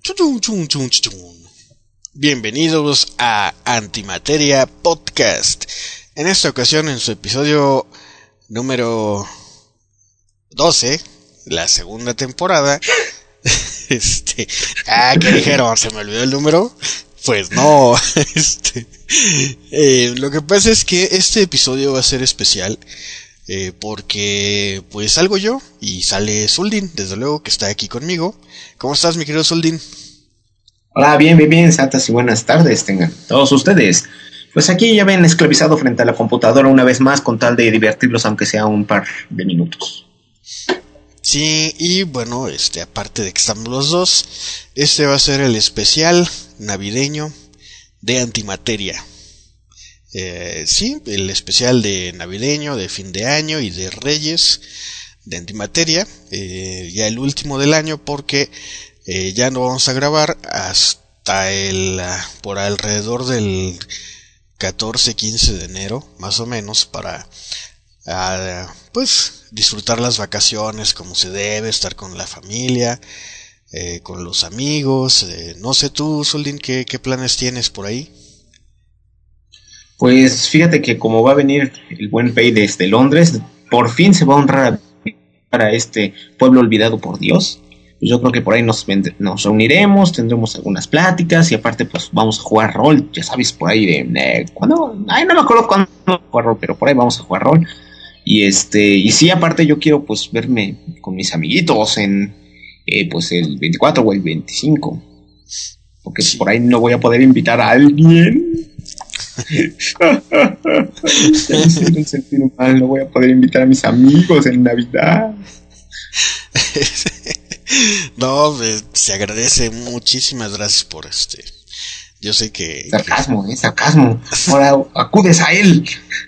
Chun, chun, chun, chun. Bienvenidos a Antimateria Podcast. En esta ocasión, en su episodio número 12, la segunda temporada. ¿Qué dijeron? ¿Se me olvidó el número? Pues no. Lo que pasa es que este episodio va a ser especial. Porque pues salgo yo y sale Zuldin, desde luego que está aquí conmigo. ¿Cómo estás, mi querido Zuldin? Hola, bien, santas y buenas tardes tengan todos ustedes. Pues aquí ya ven esclavizado frente a la computadora una vez más con tal de divertirlos aunque sea un par de minutos. Sí, y bueno, aparte de que estamos los dos, este va a ser el especial navideño de Antimateria. Sí, el especial de navideño, de fin de año y de Reyes de Antimateria, ya el último del año porque ya no vamos a grabar hasta por alrededor del 14-15 de enero, más o menos, para pues disfrutar las vacaciones como se debe, estar con la familia, con los amigos. No sé tú, Zuldin, ¿qué planes tienes por ahí? Pues fíjate que como va a venir el buen Pay desde Londres, por fin se va a honrar a este pueblo olvidado por Dios. Pues yo creo que por ahí nos reuniremos, tendremos algunas pláticas y aparte pues vamos a jugar rol, ya sabes, por ahí ¿cuándo? Ay, no me acuerdo cuándo jugar rol, pero por ahí vamos a jugar rol. Y sí, aparte yo quiero pues verme con mis amiguitos en pues el 24 o el 25. Porque sí, por ahí no voy a poder invitar a alguien. Ya me hicieron sentir mal, no voy a poder invitar a mis amigos en Navidad. No, se agradece, muchísimas gracias por yo sé que... Sarcasmo. Ahora acudes a él.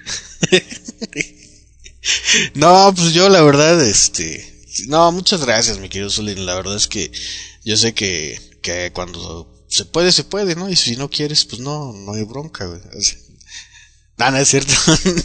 No, pues yo la verdad, no, muchas gracias, mi querido Zuldin. La verdad es que yo sé que cuando se puede, ¿no? Y si no quieres, pues no hay bronca, güey. No es cierto.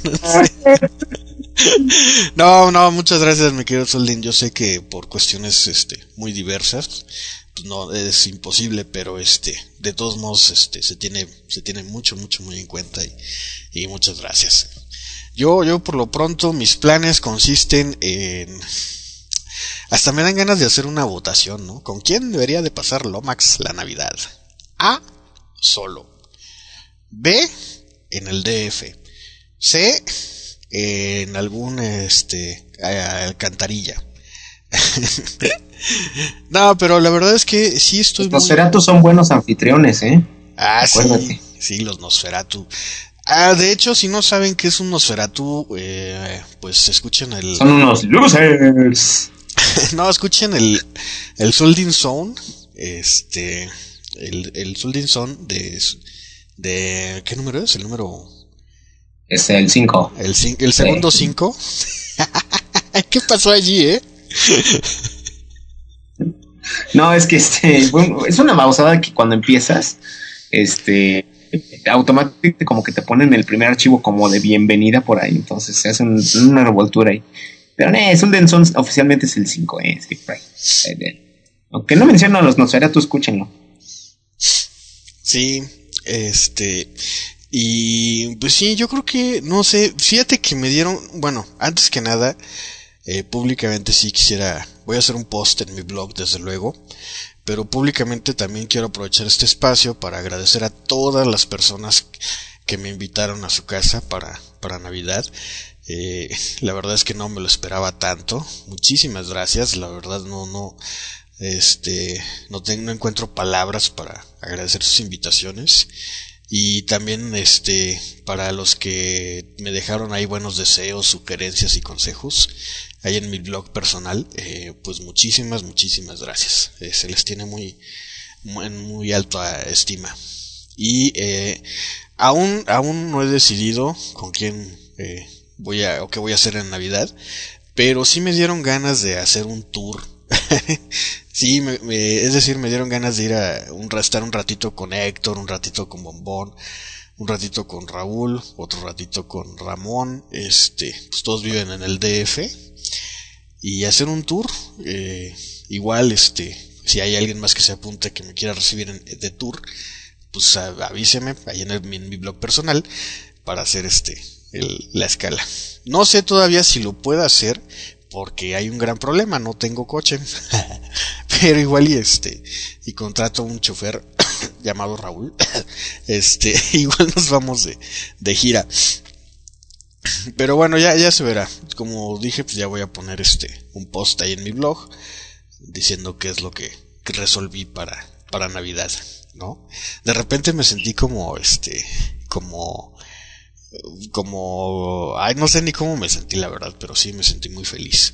No, muchas gracias, mi querido Zuldin. Yo sé que por cuestiones muy diversas, pues no es imposible, pero de todos modos se tiene mucho muy en cuenta y muchas gracias. Yo por lo pronto mis planes consisten en... Hasta me dan ganas de hacer una votación, ¿no? ¿Con quién debería de pasar Lomax la Navidad? A, solo. B, en el DF. C, en algún alcantarilla. No, pero la verdad es que sí estoy Los Nosferatu son buenos anfitriones, Acuérdate. Sí, los Nosferatu. De hecho, si no saben qué es un Nosferatu, pues escuchen Son unos losers. No, escuchen el Zuldin Zone, el Zuldin Zone de ¿qué número es? El número... Es el 5. El segundo 5. ¿Qué pasó allí, No, es que bueno, es una babosada que cuando empiezas, automáticamente como que te ponen el primer archivo como de bienvenida por ahí, entonces se hace una revoltura ahí. Pero Zuldin Zone oficialmente es el 5, sí, por ahí. Aunque no menciono a los Nosferatu, escúchenlo. Sí, y pues sí, yo creo que, no sé, fíjate que me dieron, bueno, antes que nada, públicamente sí voy a hacer un post en mi blog desde luego, pero públicamente también quiero aprovechar este espacio para agradecer a todas las personas que me invitaron a su casa para Navidad. La verdad es que no me lo esperaba tanto. Muchísimas gracias, la verdad no encuentro palabras para agradecer sus invitaciones. Y también para los que me dejaron ahí buenos deseos, sugerencias y consejos ahí en mi blog personal, pues muchísimas gracias. Se les tiene en muy alta estima. Y aún no he decidido con quién qué voy a hacer en Navidad, pero sí me dieron ganas de hacer un tour. Sí, es decir, me dieron ganas de ir estar un ratito con Héctor, un ratito con Bombón, un ratito con Raúl, otro ratito con Ramón, pues todos viven en el DF, y hacer un tour, igual, si hay alguien más que se apunte que me quiera recibir de tour, pues avíseme ahí en mi blog personal para hacer la escala. No sé todavía si lo puedo hacer porque hay un gran problema, no tengo coche. Pero igual y contrato un chofer llamado Raúl. Igual nos vamos de gira. Pero bueno, ya se verá. Como dije, pues ya voy a poner un post ahí en mi blog diciendo qué es lo que resolví para Navidad, ¿no? De repente me sentí como ay, no sé ni cómo me sentí, la verdad, pero sí me sentí muy feliz.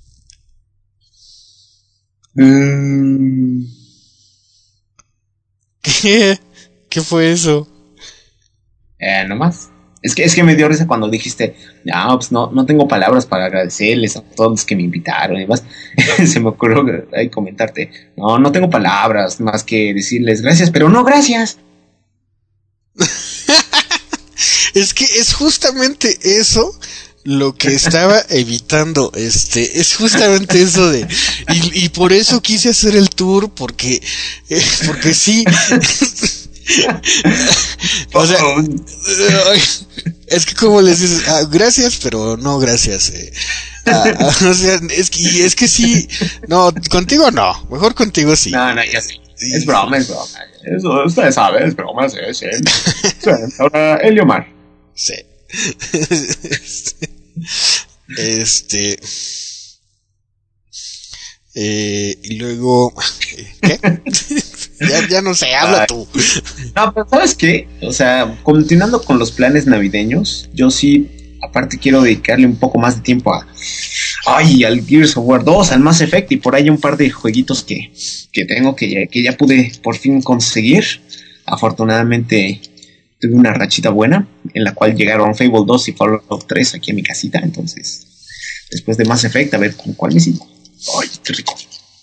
¿Qué fue eso? Nomás. Es que me dio risa cuando dijiste, no, pues no tengo palabras para agradecerles a todos los que me invitaron y demás. Se me ocurrió ahí comentarte, no tengo palabras más que decirles gracias, pero no gracias. Es que es justamente eso lo que estaba evitando, es justamente eso y por eso quise hacer el tour, porque sí. O sea, es que como les dices, gracias, pero no gracias. O sea, es que sí, no, contigo no, mejor contigo sí. No, ya sé. Es broma. Eso, ustedes saben, es broma, sí. Ahora, Eliomar. Sí. Y luego, ¿qué? ya no sé, habla tú. No, pero ¿sabes qué? O sea, continuando con los planes navideños, yo sí, aparte quiero dedicarle un poco más de tiempo al Gears of War 2, al Mass Effect, y por ahí un par de jueguitos que tengo que ya pude por fin conseguir. Afortunadamente tuve una rachita buena, en la cual llegaron Fable 2 y Fallout 3 aquí a mi casita, entonces, después de Mass Effect, a ver con cuál me sigo. Ay, qué rico.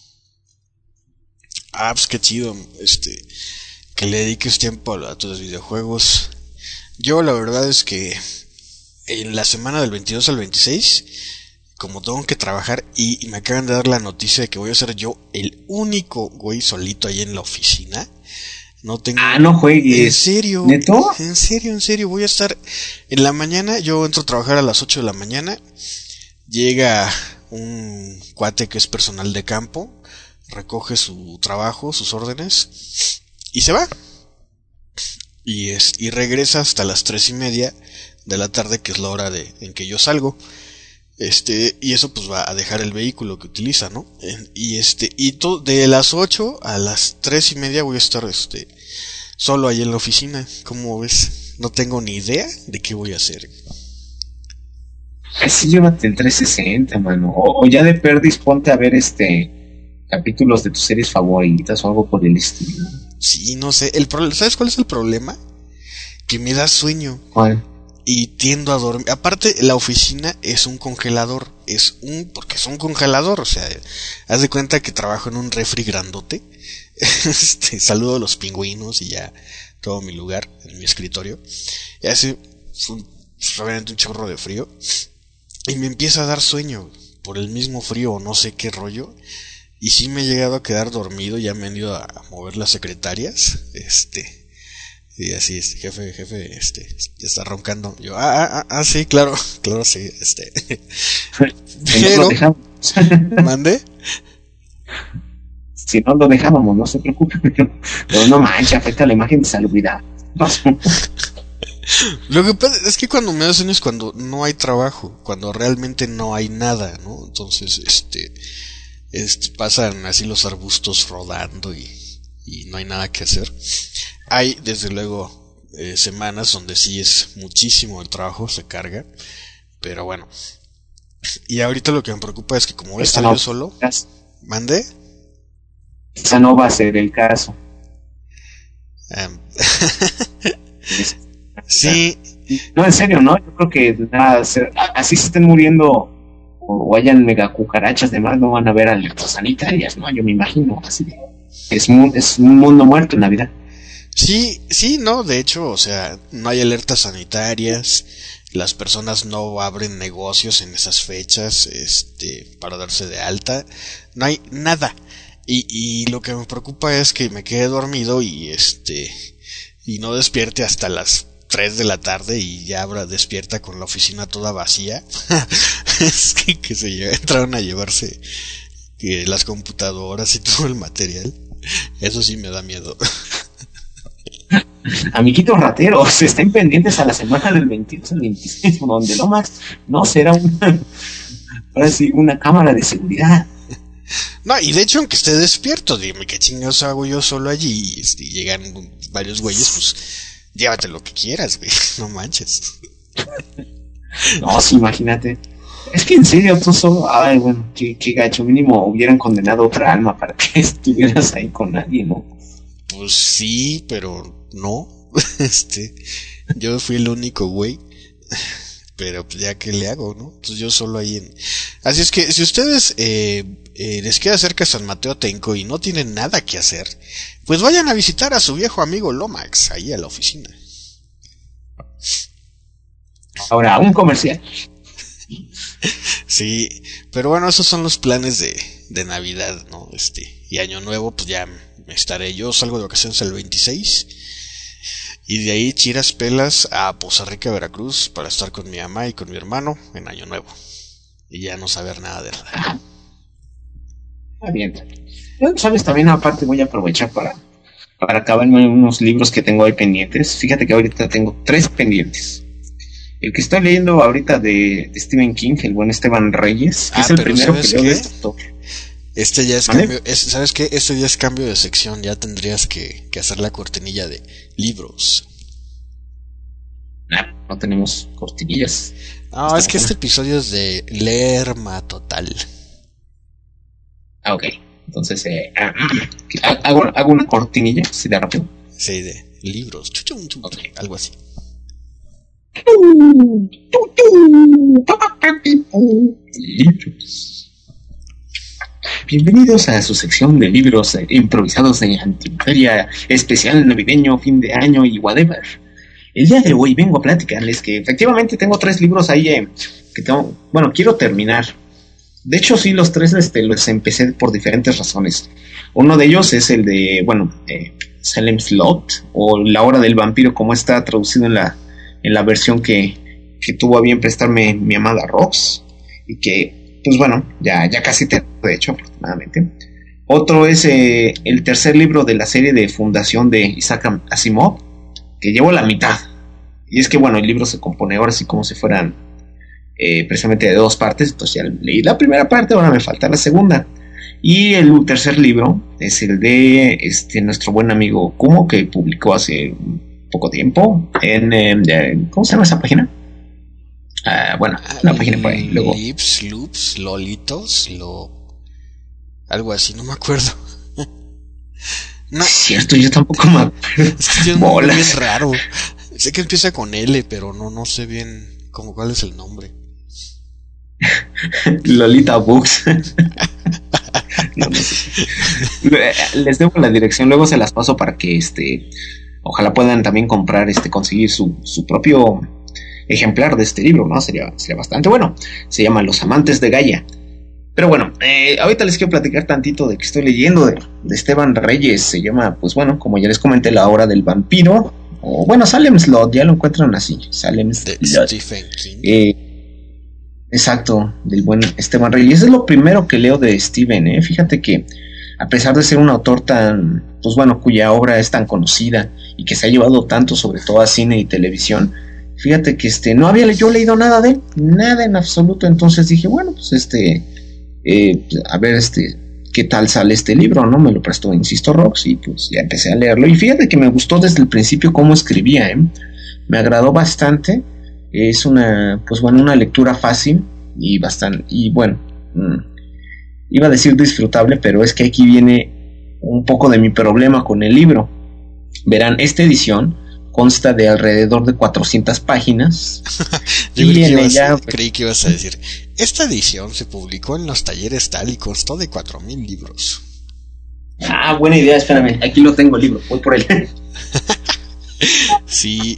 Pues qué chido, que le dediques tiempo a tus videojuegos. Yo la verdad es que en la semana del 22 al 26, como tengo que trabajar y me acaban de dar la noticia de que voy a ser yo el único güey solito ahí en la oficina. No tengo... no juegues. ¿En serio? ¿Neto? En serio, voy a estar en la mañana, yo entro a trabajar a las 8 de la mañana, llega un cuate que es personal de campo, recoge su trabajo, sus órdenes y se va. Y regresa hasta las 3:30 de la tarde, que es la hora en que yo salgo. Y eso pues va a dejar el vehículo que utiliza, ¿no? De las 8 a las 3:30 voy a estar solo ahí en la oficina. ¿Cómo ves? No tengo ni idea de qué voy a hacer. Así llévate el 360, mano. O ya de perdis ponte a ver capítulos de tus series favoritas o algo por el estilo. Sí, no sé. ¿Sabes cuál es el problema? Que me da sueño. ¿Cuál? Y tiendo a dormir. Aparte, la oficina es un congelador. Porque es un congelador. O sea, haz de cuenta que trabajo en un refri grandote. Saludo a los pingüinos y ya todo mi lugar en mi escritorio. Y hace obviamente un chorro de frío. Y me empieza a dar sueño por el mismo frío o no sé qué rollo. Y sí me he llegado a quedar dormido. Ya me han ido a mover las secretarias. Y así es, jefe, ya está roncando. Yo, sí, claro, sí, Pero ¿mande? Si no lo dejábamos, no se preocupe, pero no manches, afecta la imagen de salubridad. Lo que pasa es que cuando me da sueño es cuando no hay trabajo, cuando realmente no hay nada, ¿no? Entonces, pasan así los arbustos rodando y no hay nada que hacer. Hay, desde luego, semanas donde sí es muchísimo el trabajo, se carga, pero bueno. Y ahorita lo que me preocupa es que como voy a estar yo solo, ¿mande? Esa no va a ser el caso. Sí. No, en serio, ¿no? Yo creo que así se estén muriendo o hayan mega cucarachas, demás, no van a ver alertas sanitarias, ¿no? Yo me imagino, así es un mundo muerto en Navidad. Sí, no, de hecho, o sea, no hay alertas sanitarias, las personas no abren negocios en esas fechas, para darse de alta, no hay nada. Y lo que me preocupa es que me quede dormido y no despierte hasta las 3 de la tarde y ya habrá despierta con la oficina toda vacía. Es que entraron a llevarse las computadoras y todo el material. Eso sí me da miedo. Amiguitos rateros, estén pendientes a la semana del 22 al 26, donde Lomax no será una cámara de seguridad. No, y de hecho, aunque esté despierto, dime qué chingados hago yo solo allí. Y llegan varios güeyes, pues llévate lo que quieras, güey. No manches. No, sí, imagínate. Es que en serio, tú solo. Ay, bueno, qué gacho. Mínimo hubieran condenado otra alma para que estuvieras ahí con nadie, ¿no? Pues sí, pero no. Yo fui el único güey. Pero pues ya que le hago, ¿no? Pues yo solo ahí Así es que si ustedes les queda cerca San Mateo Atenco y no tienen nada que hacer, pues vayan a visitar a su viejo amigo Lomax, ahí a la oficina. Ahora, un comercial. Sí, pero bueno, esos son los planes de Navidad, ¿no? Y Año Nuevo, pues ya yo salgo de vacaciones el 26. Y de ahí chiras pelas a Poza Rica, Veracruz, para estar con mi mamá y con mi hermano en Año Nuevo. Y ya no saber nada de nada. Está bien. ¿Sabes? También aparte voy a aprovechar para acabarme unos libros que tengo ahí pendientes. Fíjate que ahorita tengo 3 pendientes. El que estoy leyendo ahorita de Stephen King, el buen Esteban Reyes, que es el primero que leo de este autor. Ya es cambio, ¿sabes qué? Este ya es cambio de sección, ya tendrías que hacer la cortinilla de libros. No tenemos cortinillas. No, es que este episodio es de Lerma Total. Ah, ok. Entonces, hago una cortinilla, así de rápido. Sí, de libros, okay. Algo así. Libros. Bienvenidos a su sección de libros improvisados de antimateria, especial navideño, fin de año y whatever. El día de hoy vengo a platicarles que efectivamente tengo 3 libros ahí que quiero terminar. De hecho, sí, los 3 los empecé por diferentes razones. Uno de ellos es el de, Salem Slot, o La Hora del Vampiro, como está traducido en la versión que tuvo a bien prestarme mi amada Rox, y que, pues bueno, ya casi te he hecho, afortunadamente. Otro es el tercer libro de la serie de Fundación de Isaac Asimov, que llevo la mitad. Y es que, bueno, el libro se compone ahora sí como si fueran precisamente de 2 partes. Entonces ya leí la primera parte, ahora me falta la segunda. Y el tercer libro es el de nuestro buen amigo Kumo, que publicó hace poco tiempo en ¿cómo se llama esa página? Una página por ahí. Luego Lips, Loops, Lolitos, algo así, no me acuerdo. No es cierto, yo tampoco me acuerdo. Es que tiene un nombre bien raro. Sé que empieza con L, pero no sé bien cuál es el nombre. Lolita Books. No sé. Les dejo la dirección, luego se las paso para que ojalá puedan también comprar, conseguir su propio ejemplar de este libro, ¿no? Sería bastante bueno. Se llama Los Amantes de Gaia. Pero bueno, ahorita les quiero platicar tantito de que estoy leyendo de Esteban Reyes. Se llama, pues bueno, como ya les comenté, La Hora del Vampiro. O bueno, Salem Slot, ya lo encuentran así. Salem Slot. De Stephen King. Exacto, del buen Esteban Reyes. Es lo primero que leo de Steven, Fíjate que a pesar de ser un autor tan, pues bueno, cuya obra es tan conocida y que se ha llevado tanto, sobre todo a cine y televisión, fíjate que no había yo leído nada de él, nada en absoluto. Entonces dije, bueno, pues a ver qué tal sale este libro, ¿no? Me lo prestó, insisto, Rox, y pues ya empecé a leerlo. Y fíjate que me gustó desde el principio cómo escribía, me agradó bastante. Es una lectura fácil y bastante, y bueno, iba a decir disfrutable, pero es que aquí viene un poco de mi problema con el libro. Verán, esta edición consta de alrededor de 400 páginas. Creí que ibas a decir, esta edición se publicó en los talleres tal y constó de 4,000 libros. Ah, buena idea, espérame, aquí lo tengo el libro, voy por él. Sí,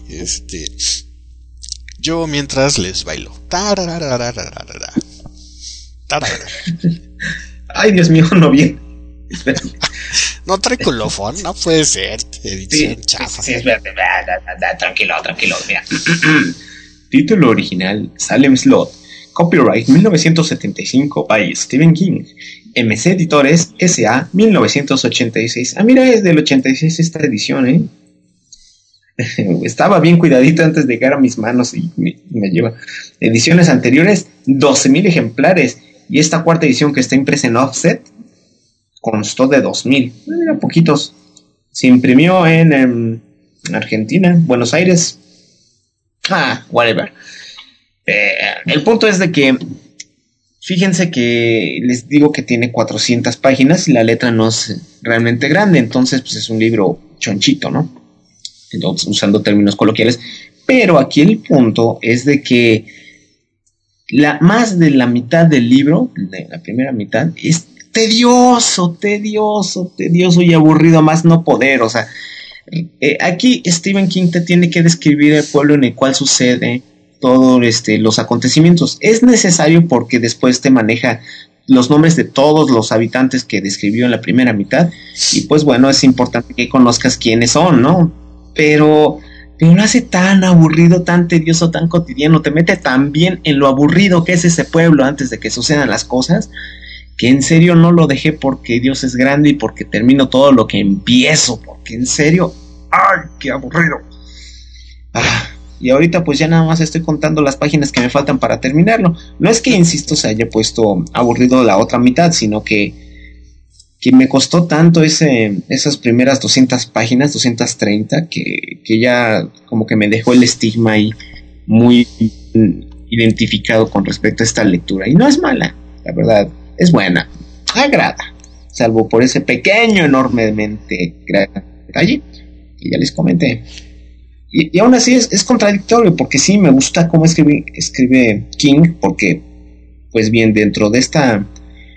yo mientras les bailo. Ay, Dios mío, no bien. No trae colofón, no puede ser. Edición chafa. Sí, es verdad. Tranquilo, mira. Título original: Salem Slot. Copyright 1975 by Stephen King. MC Editores S.A. 1986. Ah, mira, es del 86 esta edición, ¿eh? Estaba bien cuidadito antes de llegar a mis manos y me lleva. Ediciones anteriores, 12,000 ejemplares. Y esta cuarta edición que está impresa en offset constó de 2,000. Mira, poquitos. Se imprimió en Argentina, Buenos Aires. Whatever. El punto es de que fíjense que les digo que tiene 400 páginas y la letra no es realmente grande, entonces pues es un libro chonchito, ¿no? Entonces, usando términos coloquiales, pero aquí el punto es de que más de la mitad del libro, de la primera mitad, es tedioso y aburrido a más no poder. O sea, aquí Stephen King te tiene que describir el pueblo en el cual sucede todos los acontecimientos. Es necesario porque después te maneja los nombres de todos los habitantes que describió en la primera mitad, y pues bueno, es importante que conozcas quiénes son, ¿no? Pero lo hace tan aburrido, tan tedioso, tan cotidiano, te mete tan bien en lo aburrido que es ese pueblo antes de que sucedan las cosas, que en serio no lo dejé porque Dios es grande y porque termino todo lo que empiezo, porque en serio, ¡ay, qué aburrido! Y ahorita pues ya nada más estoy contando las páginas que me faltan para terminarlo. No es que, insisto, se haya puesto aburrido la otra mitad, sino que me costó tanto esas primeras 200 páginas, 230, que ya como que me dejó el estigma ahí muy identificado con respecto a esta lectura. Y no es mala, la verdad, es buena, agrada, salvo por ese pequeño, enormemente gran detalle que ya les comenté. Y aún así es contradictorio, porque sí me gusta cómo escribe King, porque pues bien, dentro de esta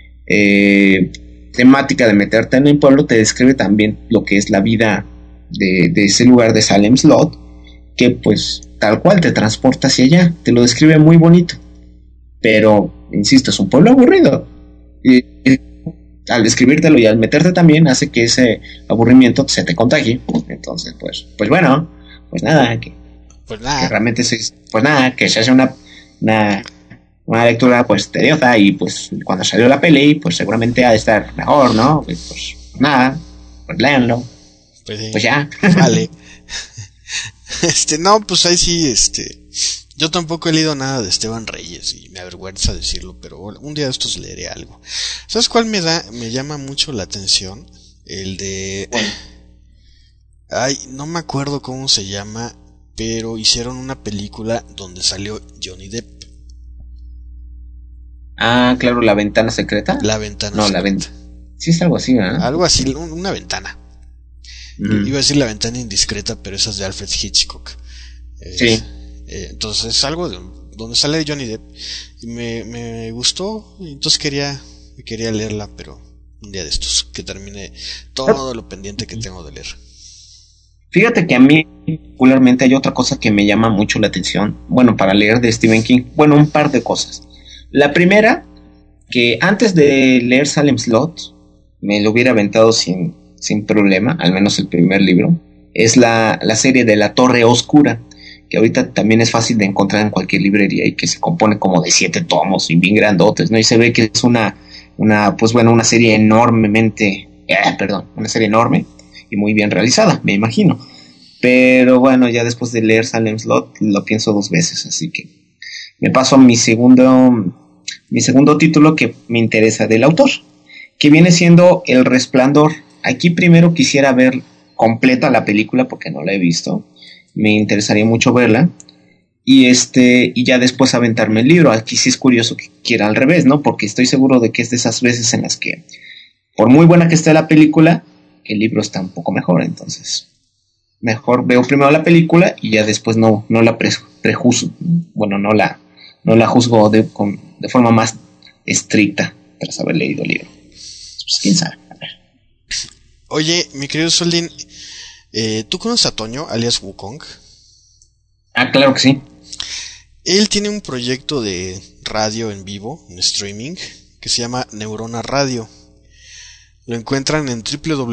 temática de meterte en el pueblo, te describe también lo que es la vida de ese lugar de Salem Slot, que pues tal cual te transporta hacia allá, te lo describe muy bonito, pero insisto, es un pueblo aburrido, y al describírtelo y al meterte también hace que ese aburrimiento se te contagie. Entonces pues bueno, pues nada, que realmente que se hace una lectura pues tediosa, y pues cuando salió la peli pues seguramente ha de estar mejor, ¿no? Pues nada, pues léanlo. Pues ya. Vale. No, pues ahí sí, yo tampoco he leído nada de Esteban Reyes y me avergüenza decirlo, pero un día de estos leeré algo. ¿Sabes cuál me llama mucho la atención? El de... Ay, no me acuerdo cómo se llama, pero hicieron una película donde salió Johnny Depp. Claro, La Ventana Secreta. La Ventana Secreta. La Ventana. Sí, es algo así, ¿verdad? Algo así, una ventana. Iba a decir La Ventana Indiscreta, pero esa es de Alfred Hitchcock. Sí. Entonces es algo donde sale Johnny Depp. Y me gustó, y entonces quería leerla, pero un día de estos, que termine todo lo pendiente que tengo de leer. Fíjate que a mí particularmente hay otra cosa que me llama mucho la atención, bueno, para leer de Stephen King. Bueno, un par de cosas. La primera, que antes de leer Salem Slot me lo hubiera aventado sin problema, al menos el primer libro, es la serie de La Torre Oscura, que ahorita también es fácil de encontrar en cualquier librería y que se compone como de 7 tomos y bien grandotes, ¿no? Y se ve que es una serie una serie enorme y muy bien realizada, me imagino. Pero bueno, ya después de leer Salem Slot lo pienso 2 veces, así que me paso a mi segundo título que me interesa del autor, que viene siendo El Resplandor. Aquí primero quisiera ver completa la película porque no la he visto, me interesaría mucho verla, y ya después aventarme el libro. Aquí sí es curioso que quiera al revés, ¿no? Porque estoy seguro de que es de esas veces en las que, por muy buena que esté la película, el libro está un poco mejor. Entonces mejor veo primero la película y ya después no la prejuzgo. Bueno, no la juzgo de forma más estricta tras haber leído el libro. Pues quién sabe. A ver. Oye, mi querido Soldín, ¿tú conoces a Toño, alias Wukong? Claro que sí. Él tiene un proyecto de radio en vivo, en streaming, que se llama Neurona Radio. Lo encuentran en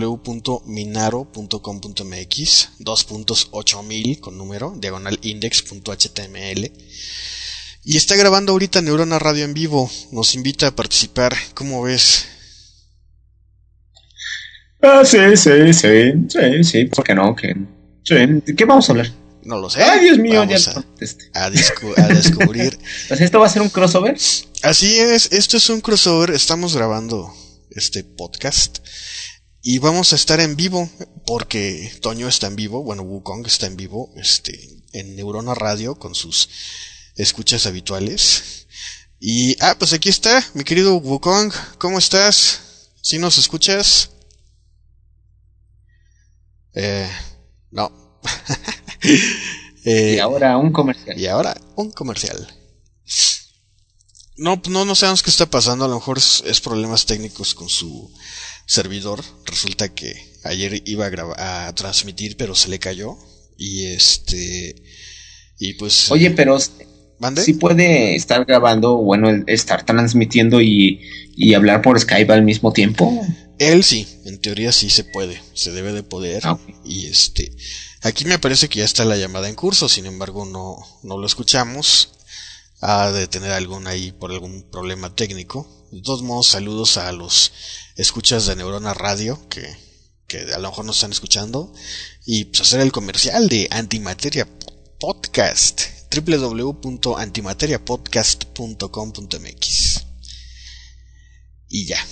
www.minaro.com.mx, 2.8000 con número, /index.html. Y está grabando ahorita Neurona Radio en vivo. Nos invita a participar. ¿Cómo ves? Sí, ¿por qué no? ¿De qué vamos a hablar? No lo sé. Ay, Dios mío, vamos a descubrir. Pues esto va a ser un crossover. Así es, esto es un crossover. Estamos grabando este podcast y vamos a estar en vivo porque Toño está en vivo, bueno, Wukong está en vivo, en Neurona Radio con sus escuchas habituales. Y pues aquí está mi querido Wukong. ¿Cómo estás? ¿Sí nos escuchas? No. Y ahora un comercial. No sabemos qué está pasando. A lo mejor es problemas técnicos con su servidor. Resulta que ayer iba a transmitir, pero se le cayó. Y pues. Oye, pero ¿mande? ¿sí puede estar grabando, bueno, estar transmitiendo y hablar por Skype al mismo tiempo? Él sí, en teoría sí se puede, se debe de poder. Okay. Y aquí me parece que ya está la llamada en curso, sin embargo no lo escuchamos. Ha de tener por algún problema técnico. De todos modos, saludos a los escuchas de Neurona Radio que a lo mejor nos están escuchando. Y pues hacer el comercial de Antimateria Podcast, www.antimateriapodcast.com.mx. Y ya.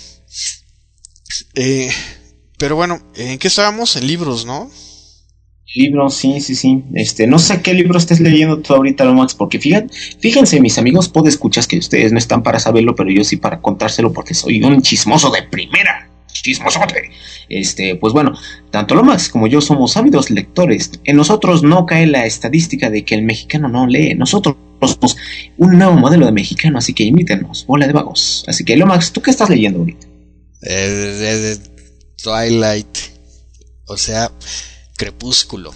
Pero bueno, ¿en qué estábamos? En libros, ¿no? Libros, sí. No sé qué libro estés leyendo tú ahorita, Lomax, porque fíjense, mis amigos podescuchas, que ustedes no están para saberlo, pero yo sí para contárselo porque soy un chismoso de primera. Chismosote. Pues bueno, tanto Lomax como yo somos ávidos lectores. En nosotros no cae la estadística de que el mexicano no lee. Nosotros somos un nuevo modelo de mexicano, así que imítenos, bola de vagos. Así que, Lomax, ¿tú qué estás leyendo ahorita? Twilight, o sea, Crepúsculo.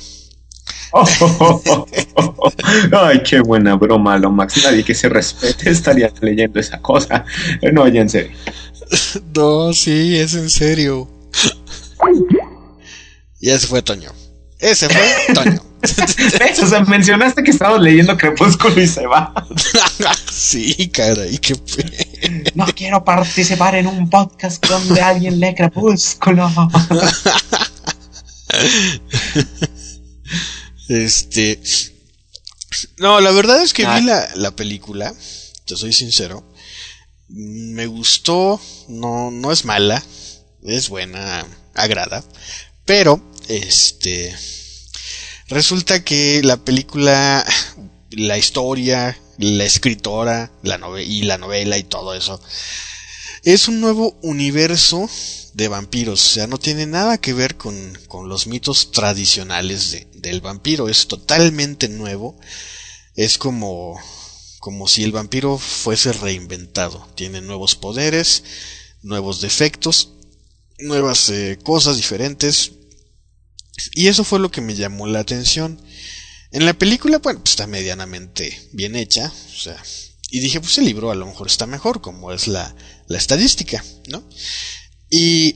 Ay, qué buena broma, Lomax. Nadie que se respete estaría leyendo esa cosa. No, ya en serio. No, sí, es en serio. Y ese fue Toño. O sea, mencionaste que estabas leyendo Crepúsculo y se va. Sí, caray, qué No quiero participar en un podcast donde alguien lee Crepúsculo. No, la verdad es que vi la película, te soy sincero. Me gustó, no es mala, es buena, agrada, pero resulta que la película, la historia, la escritora, la novela y todo eso es un nuevo universo de vampiros. O sea, no tiene nada que ver con los mitos tradicionales del vampiro. Es totalmente nuevo. Es como si el vampiro fuese reinventado. Tiene nuevos poderes, nuevos defectos, nuevas cosas diferentes. Y eso fue lo que me llamó la atención. En la película, bueno, pues está medianamente bien hecha. O sea, y dije, pues el libro a lo mejor está mejor, como es la estadística, ¿no? Y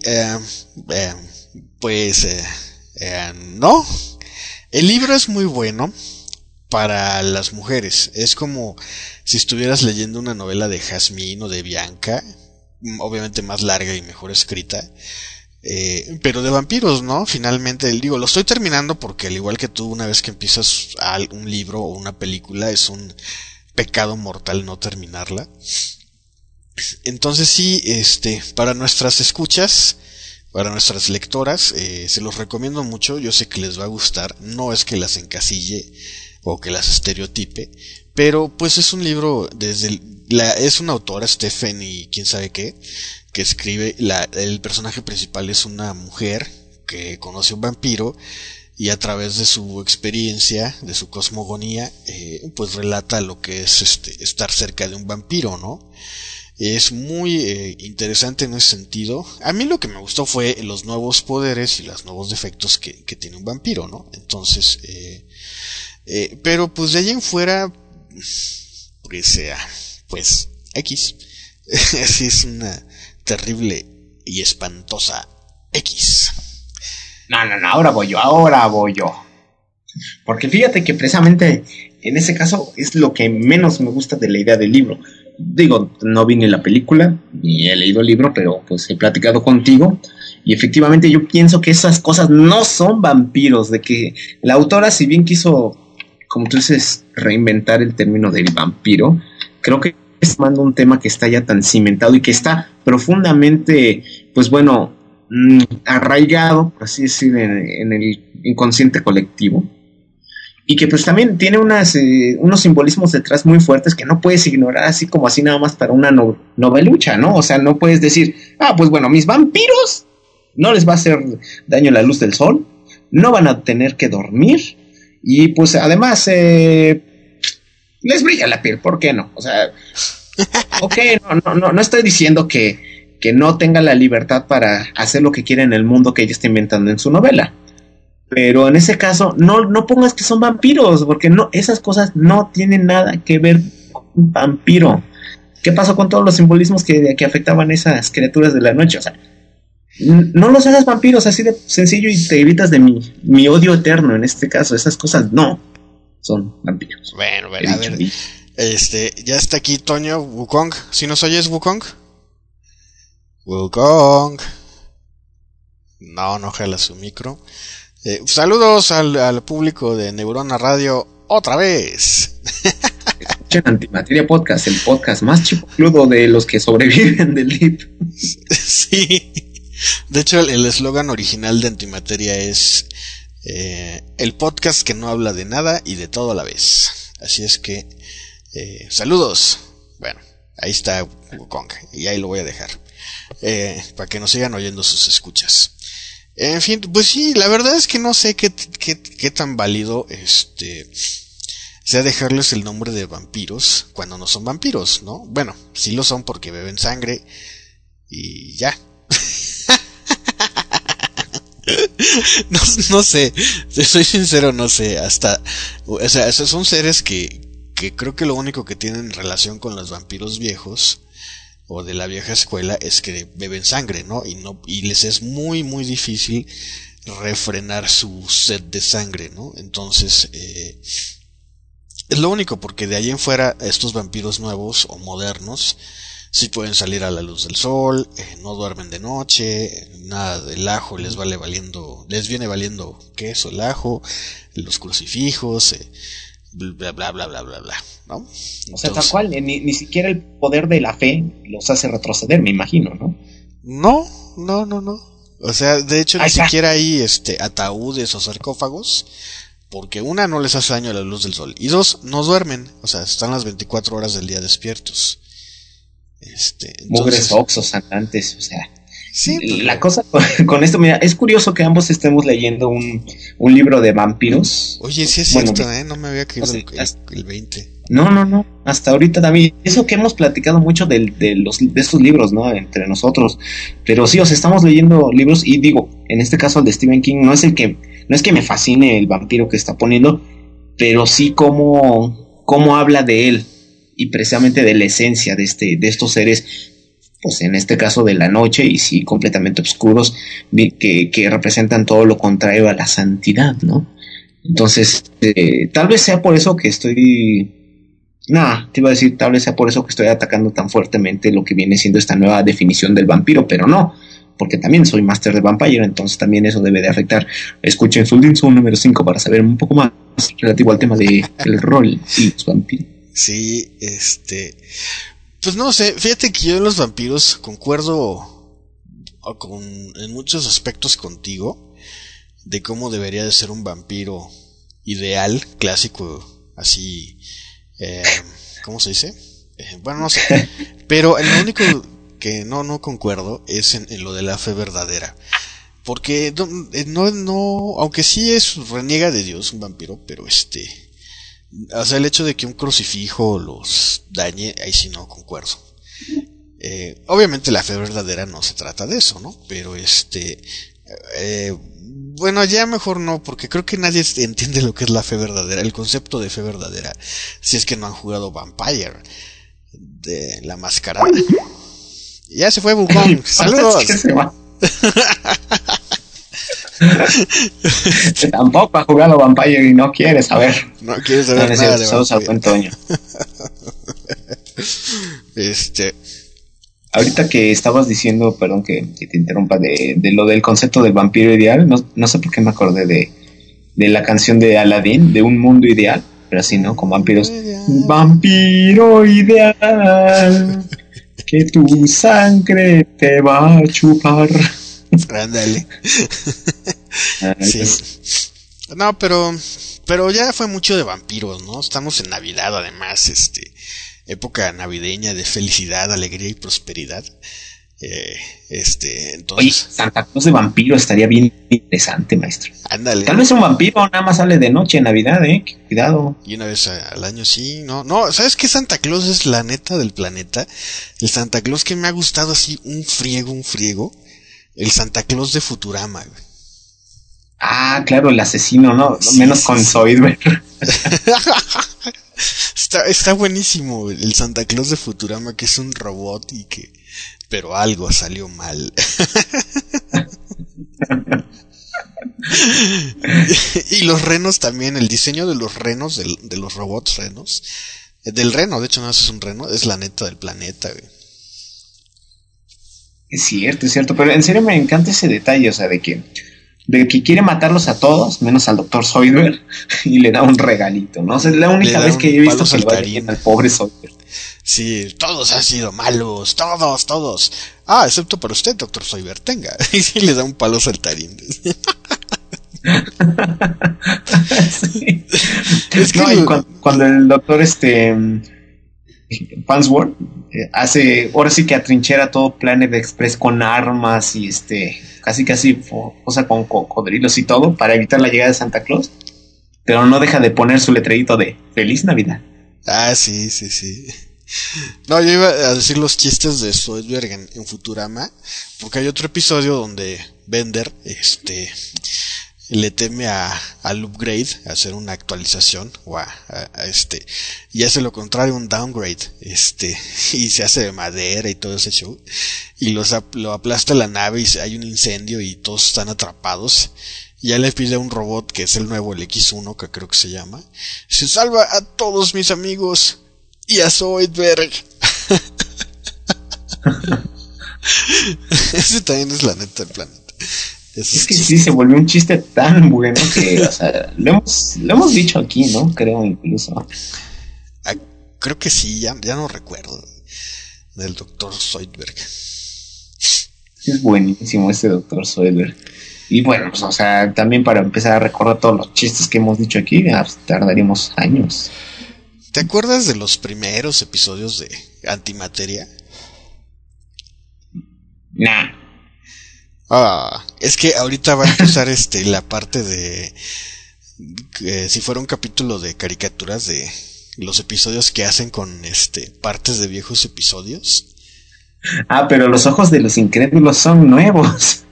no. El libro es muy bueno para las mujeres. Es como si estuvieras leyendo una novela de Jazmín o de Bianca, obviamente más larga y mejor escrita, pero de vampiros, ¿no? Finalmente, lo estoy terminando porque al igual que tú, una vez que empiezas un libro o una película, es un pecado mortal no terminarla. Entonces sí, para nuestras escuchas, para nuestras lectoras, se los recomiendo mucho. Yo sé que les va a gustar. No es que las encasille o que las estereotipe, pero pues es un libro es una autora, Stephanie quién sabe qué, que escribe. El personaje principal es una mujer que conoce a un vampiro y a través de su experiencia, de su cosmogonía, pues relata lo que es estar cerca de un vampiro, ¿no? Es muy interesante en ese sentido. A mí lo que me gustó fue los nuevos poderes y los nuevos defectos que tiene un vampiro, ¿no? Entonces, pero pues de ahí en fuera, pues X. Sí, es una terrible y espantosa X. No, ahora voy yo. Porque fíjate que precisamente en ese caso es lo que menos me gusta de la idea del libro. Digo, no vi ni la película, ni he leído el libro, pero pues he platicado contigo. Y efectivamente yo pienso que esas cosas no son vampiros, de que la autora, si bien quiso, como tú dices, reinventar el término del vampiro, creo que está tomando un tema que está ya tan cimentado y que está profundamente, pues bueno, arraigado, por así decir, en el inconsciente colectivo, y que pues también tiene unos simbolismos detrás muy fuertes que no puedes ignorar así como así nada más para una novelucha, ¿no? O sea, no puedes decir, pues bueno, mis vampiros no les va a hacer daño la luz del sol, no van a tener que dormir, y pues además les brilla la piel, ¿por qué no? O sea, ok, no estoy diciendo que no tenga la libertad para hacer lo que quiere en el mundo que ella está inventando en su novela. Pero en ese caso, no pongas que son vampiros, porque esas cosas no tienen nada que ver con un vampiro. ¿Qué pasó con todos los simbolismos que afectaban a esas criaturas de la noche? O sea, no los hagas vampiros así de sencillo y te evitas de mi odio eterno en este caso. Esas cosas no son vampiros. Bueno, a ver. Ya está aquí Toño Wukong. ¿Sí nos oyes, Wukong? Wukong. No jala su micro. Saludos al público de Neurona Radio otra vez. Escuchen Antimateria Podcast, el podcast más chipocludo de los que sobreviven del DIP. Sí. De hecho, el eslogan original de Antimateria es el podcast que no habla de nada y de todo a la vez. Así es que saludos. Bueno, ahí está Wukong y ahí lo voy a dejar para que nos sigan oyendo sus escuchas. En fin, pues sí, la verdad es que no sé qué tan válido sea dejarles el nombre de vampiros cuando no son vampiros, ¿no? Bueno, sí lo son porque beben sangre y ya. No sé, si soy sincero, no sé, o sea, esos son seres que creo que lo único que tienen relación con los vampiros viejos o de la vieja escuela es que beben sangre, ¿no? Y les es muy muy difícil refrenar su sed de sangre, ¿no? Entonces es lo único, porque de ahí en fuera estos vampiros nuevos o modernos sí pueden salir a la luz del sol, no duermen de noche, nada del ajo les viene valiendo queso el ajo, los crucifijos, bla bla bla bla bla bla, ¿no? O sea, tal cual, ni siquiera el poder de la fe los hace retroceder, me imagino, ¿no? No. O sea, de hecho, ni siquiera hay ataúdes o sarcófagos, porque una, no les hace daño a la luz del sol, y dos, no duermen, o sea, están las 24 horas del día despiertos. Mugres oxos andantes, o sea. Sí, la cosa con esto, mira, es curioso que ambos estemos leyendo un libro de vampiros. Oye, sí es cierto, no me había caído el 20. No, hasta ahorita también. Eso que hemos platicado mucho de estos libros, ¿no? Entre nosotros. Pero sí, estamos leyendo libros y digo, en este caso el de Stephen King no es que me fascine el vampiro que está poniendo, pero sí cómo habla de él y precisamente de la esencia de estos seres, pues en este caso de la noche, y sí completamente oscuros, que representan todo lo contrario a la santidad, ¿no? Entonces, tal vez sea por eso que tal vez sea por eso que estoy atacando tan fuertemente lo que viene siendo esta nueva definición del vampiro, pero no, porque también soy máster de vampiro, entonces también eso debe de afectar. Escuchen Soul número 5 para saber un poco más relativo al tema del rol y los vampiros. Sí, pues no sé, fíjate que yo en los vampiros concuerdo en muchos aspectos contigo, de cómo debería de ser un vampiro ideal, clásico, así, ¿cómo se dice? Bueno, no sé, pero en lo único que no concuerdo es en lo de la fe verdadera, porque no, aunque sí reniega de Dios un vampiro, pero o sea, el hecho de que un crucifijo los dañe, ahí sí no concuerdo. Obviamente la fe verdadera no se trata de eso, ¿no? Pero bueno, ya mejor no, porque creo que nadie entiende lo que es la fe verdadera, el concepto de fe verdadera, si es que no han jugado Vampire de la mascarada. Ya se fue Wukong. Saludos. ¿Qué se va? Tampoco ha jugado Vampire y no quiere saber. No quiere saber No, nada de saludos al Vampire. buen Toño. Ahorita que estabas diciendo, perdón que te interrumpa, de lo del concepto del vampiro ideal, no sé por qué me acordé de la canción de Aladdin, de un mundo ideal, pero así, ¿no? Con vampiros. Vampiro ideal, que tu sangre te va a chupar. Ándale. Sí. No, pero ya fue mucho de vampiros, ¿no? Estamos en Navidad, además, época navideña de felicidad, alegría y prosperidad. Entonces. Oye, Santa Claus de vampiro estaría bien interesante, maestro. Ándale. Tal vez un vampiro nada más sale de noche en Navidad, cuidado. Y una vez al año, sí, no, ¿sabes qué? Santa Claus es la neta del planeta. El Santa Claus que me ha gustado así, un friego. El Santa Claus de Futurama, güey. Ah, claro, el asesino, ¿no? Sí, menos con Zoidberg. Está buenísimo el Santa Claus de Futurama, que es un robot pero algo salió mal. Y los renos también, el diseño de los renos, de los robots renos, del reno, de hecho no es un reno, es la neta del planeta, güey. Es cierto, pero en serio me encanta ese detalle, o sea, de que quiere matarlos a todos, menos al Dr. Zoidberg, y le da un regalito, ¿no? O sea, es la única vez que he visto que le va bien al pobre Zoidberg. Sí, todos han sido malos, todos. Ah, excepto para usted, Dr. Zoidberg, tenga. Y sí le da un palo saltarín. Sí. Es que no, cuando el doctor Farnsworth ahora sí que atrinchera todo Planet Express con armas y casi cosa con cocodrilos y todo para evitar la llegada de Santa Claus, pero no deja de poner su letrerito de Feliz Navidad. Ah, sí. No, yo iba a decir los chistes de Zoidberg en Futurama, porque hay otro episodio donde Bender le teme al upgrade, a hacer una actualización o y hace lo contrario, un downgrade, y se hace de madera y todo ese show, y lo aplasta la nave y hay un incendio y todos están atrapados. Y ya le pide a un robot que es el nuevo, el X1, que creo que se llama, se salva a todos mis amigos y a Zoidberg. Ese también es la neta del planeta. Es que sí, se volvió un chiste tan bueno que, o sea, lo hemos dicho aquí, ¿no? Creo incluso. Creo que sí, ya no recuerdo del Dr. Zoidberg. Es buenísimo ese Dr. Zoidberg. Y bueno, pues, o sea, también para empezar a recordar todos los chistes que hemos dicho aquí, tardaríamos años. ¿Te acuerdas de los primeros episodios de Antimateria? Nah. Es que ahorita va a empezar la parte de si fuera un capítulo de caricaturas de los episodios que hacen con partes de viejos episodios. Ah, pero los ojos de los incrédulos son nuevos.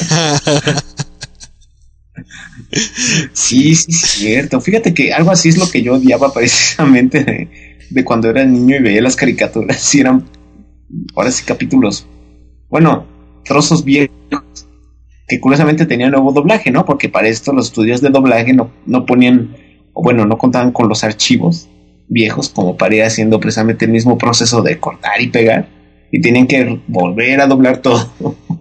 Sí, es cierto. Fíjate que algo así es lo que yo odiaba precisamente de cuando era niño y veía las caricaturas. Y eran, ahora sí, capítulos, bueno, trozos viejos que curiosamente tenían nuevo doblaje, ¿no? Porque para esto los estudios de doblaje no ponían, o bueno, no contaban con los archivos viejos como para ir haciendo precisamente el mismo proceso de cortar y pegar, y tenían que volver a doblar todo.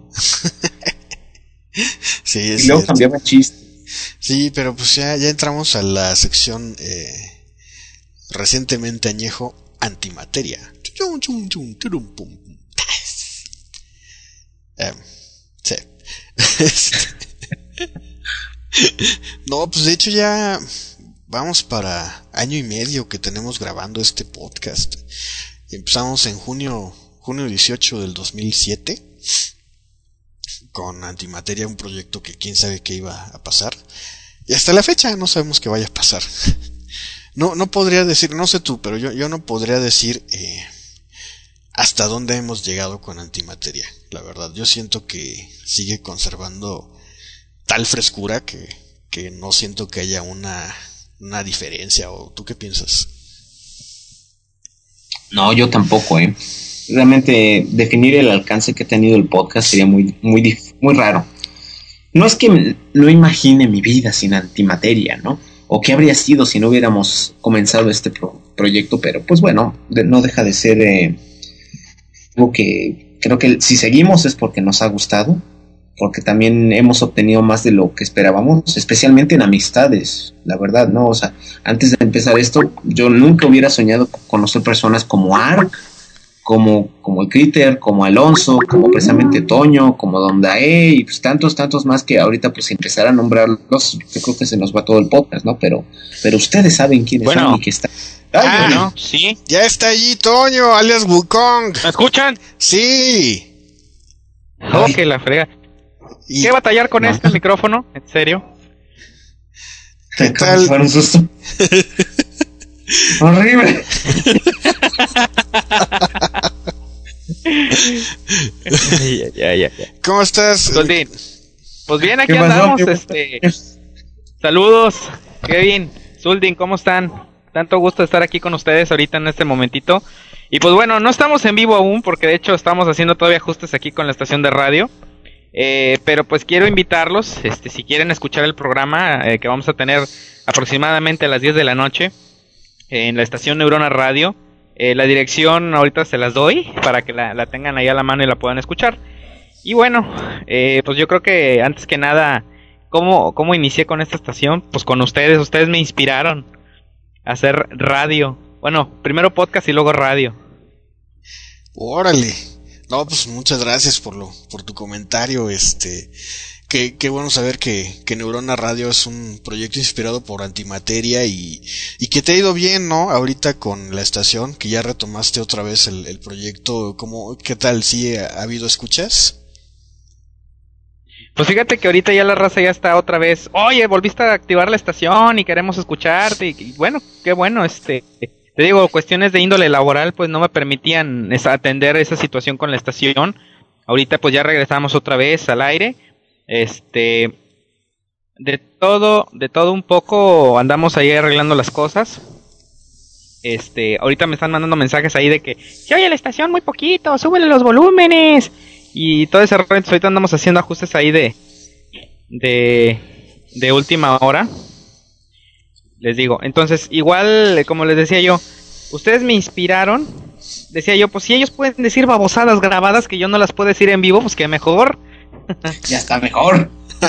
Sí, y luego cambiaba el chiste. Sí, pero pues ya entramos a la sección recientemente añejo, Antimateria. Sí. No, pues de hecho ya vamos para año y medio que tenemos grabando este podcast. Empezamos en junio 18 del 2007 con Antimateria, un proyecto que quién sabe qué iba a pasar, y hasta la fecha no sabemos qué vaya a pasar. No podría decir, no sé tú, pero yo no podría decir hasta dónde hemos llegado con Antimateria. La verdad, yo siento que sigue conservando tal frescura que no siento que haya una diferencia. ¿O tú qué piensas? No, yo tampoco, realmente definir el alcance que ha tenido el podcast sería muy raro. No es que no imagine mi vida sin antimateria, ¿no? O qué habría sido si no hubiéramos comenzado este proyecto, pero pues bueno, no deja de ser algo que creo que si seguimos es porque nos ha gustado, porque también hemos obtenido más de lo que esperábamos, especialmente en amistades, la verdad, ¿no? O sea, antes de empezar esto, yo nunca hubiera soñado conocer personas como Ark, como el Critter, como Alonso, como precisamente Toño, como Don Dae, y pues tantos más que ahorita pues si empezar a nombrarlos, yo creo que se nos va todo el podcast, ¿no? Pero ustedes saben quiénes son y que están. No, sí. Ya está allí Toño, alias Wukong. ¿Me escuchan? Sí. Ok, la frega. ¿Qué batallar con este micrófono? ¿En serio? ¿Qué tal? Fue un susto. Horrible. Ya. ¿Cómo estás? Soldín. Pues bien, aquí andamos. Saludos, Kevin, Zuldin, ¿cómo están? Tanto gusto estar aquí con ustedes ahorita en este momentito. Y pues bueno, no estamos en vivo aún porque de hecho estamos haciendo todavía ajustes aquí con la estación de radio. Pero pues quiero invitarlos, si quieren escuchar el programa que vamos a tener aproximadamente a las 10 de la noche en la estación Neurona Radio. La dirección ahorita se las doy para que la tengan ahí a la mano y la puedan escuchar. Y bueno, pues yo creo que antes que nada, ¿cómo inicié con esta estación? Pues con ustedes me inspiraron a hacer radio. Bueno, primero podcast y luego radio. Órale. No, pues muchas gracias por tu comentario, Qué bueno saber que Neurona Radio es un proyecto inspirado por antimateria y que te ha ido bien, ¿no? Ahorita con la estación, que ya retomaste otra vez el proyecto, ¿qué tal? ¿Sí ha habido escuchas? Pues fíjate que ahorita ya la raza ya está otra vez, oye, volviste a activar la estación y queremos escucharte y bueno, qué bueno, te digo, cuestiones de índole laboral pues no me permitían atender esa situación con la estación. Ahorita pues ya regresamos otra vez al aire. De todo un poco andamos ahí arreglando las cosas. Ahorita me están mandando mensajes ahí de que se oye la estación muy poquito, súbele los volúmenes y todo ese rollo. Ahorita andamos haciendo ajustes ahí de última hora. Les digo, entonces igual como les decía yo, ustedes me inspiraron. Decía yo, pues si ellos pueden decir babosadas grabadas que yo no las puedo decir en vivo, pues que mejor. Ya está mejor.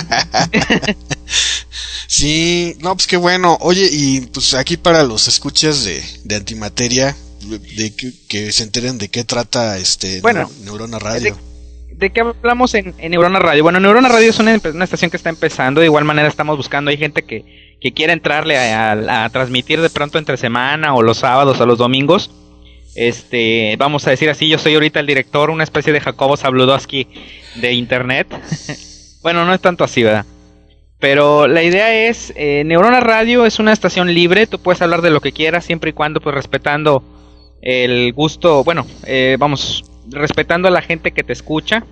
Sí, no, pues qué bueno. Oye, y pues aquí para los escuchas de antimateria, que se enteren de qué trata bueno, Neurona Radio. ¿De qué hablamos en Neurona Radio? Bueno, Neurona Radio es una estación que está empezando. De igual manera estamos buscando, hay gente que quiere entrarle a transmitir de pronto entre semana o los sábados o los domingos. Vamos a decir así, yo soy ahorita el director, una especie de Jacobo Zabludowski de internet. Bueno, no es tanto así, ¿verdad? Pero la idea es, Neurona Radio es una estación libre, tú puedes hablar de lo que quieras siempre y cuando pues respetando el gusto, bueno, respetando a la gente que te escucha.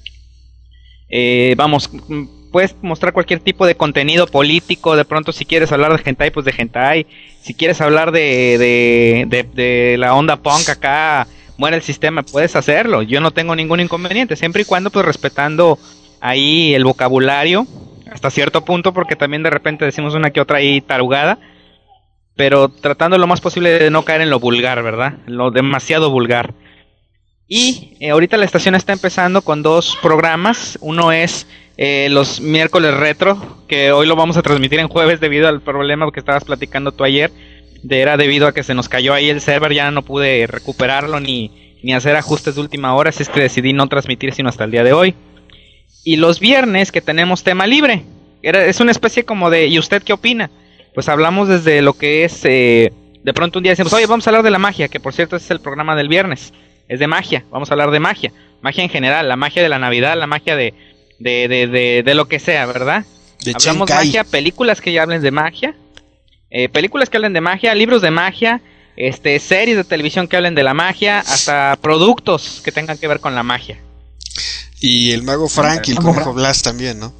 Puedes mostrar cualquier tipo de contenido político, de pronto si quieres hablar de hentai, pues de hentai. Si quieres hablar de la onda punk acá, muere el sistema, puedes hacerlo. Yo no tengo ningún inconveniente, siempre y cuando pues respetando ahí el vocabulario, hasta cierto punto, porque también de repente decimos una que otra ahí tarugada, pero tratando lo más posible de no caer en lo vulgar, ¿verdad? Lo demasiado vulgar. Y ahorita la estación está empezando con 2 programas. Uno es los miércoles retro, que hoy lo vamos a transmitir en jueves debido al problema que estabas platicando tú ayer. Era debido a que se nos cayó ahí el server, ya no pude recuperarlo ni hacer ajustes de última hora, así es que decidí no transmitir sino hasta el día de hoy. Y los viernes que tenemos tema libre, es una especie como de ¿y usted qué opina? Pues hablamos desde lo que es, de pronto un día decimos, oye, vamos a hablar de la magia, que por cierto ese es el programa del viernes, es de magia, vamos a hablar de magia en general, la magia de la Navidad, la magia de lo que sea, ¿verdad? Hablamos de magia, películas que ya hablen de magia, películas que hablen de magia, libros de magia, series de televisión que hablen de la magia, hasta productos que tengan que ver con la magia. Y el mago Frank y el conejo Blas también, ¿no?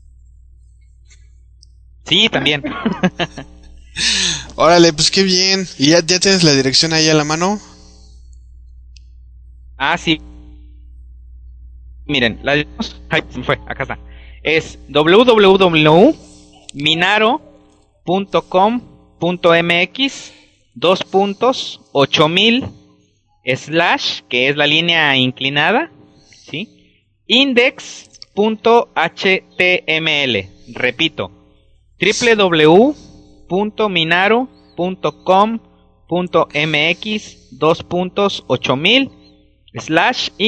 Sí, también. Órale, pues qué bien. ¿Y ya tienes la dirección ahí a la mano? Sí. Miren, se me fue, acá está. Es www.minaro.com.mx 8000 / que es la línea inclinada, ¿sí? Index.html. Repito, www.minaro.com.mx 8000 /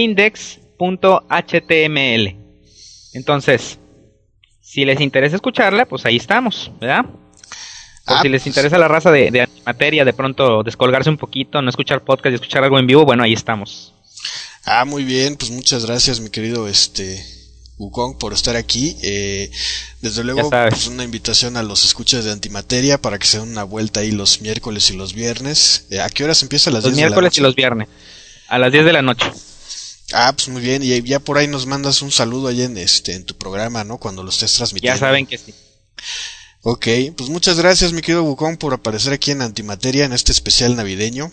index.html. Entonces, si les interesa escucharla, pues ahí estamos, ¿verdad? O si les interesa la raza de antimateria, de pronto descolgarse un poquito, no escuchar podcast y escuchar algo en vivo, bueno, ahí estamos. Muy bien, pues muchas gracias, mi querido Wukong, por estar aquí. Desde luego, pues una invitación a los escuchas de Antimateria para que se den una vuelta ahí los miércoles y los viernes. ¿A qué horas empieza? ¿A las 10 de la noche? Los miércoles y los viernes, a las 10 de la noche. Pues muy bien, y ya por ahí nos mandas un saludo ahí en tu programa, ¿no? Cuando lo estés transmitiendo. Ya saben que sí. Ok, pues muchas gracias, mi querido Wukong, por aparecer aquí en Antimateria en este especial navideño.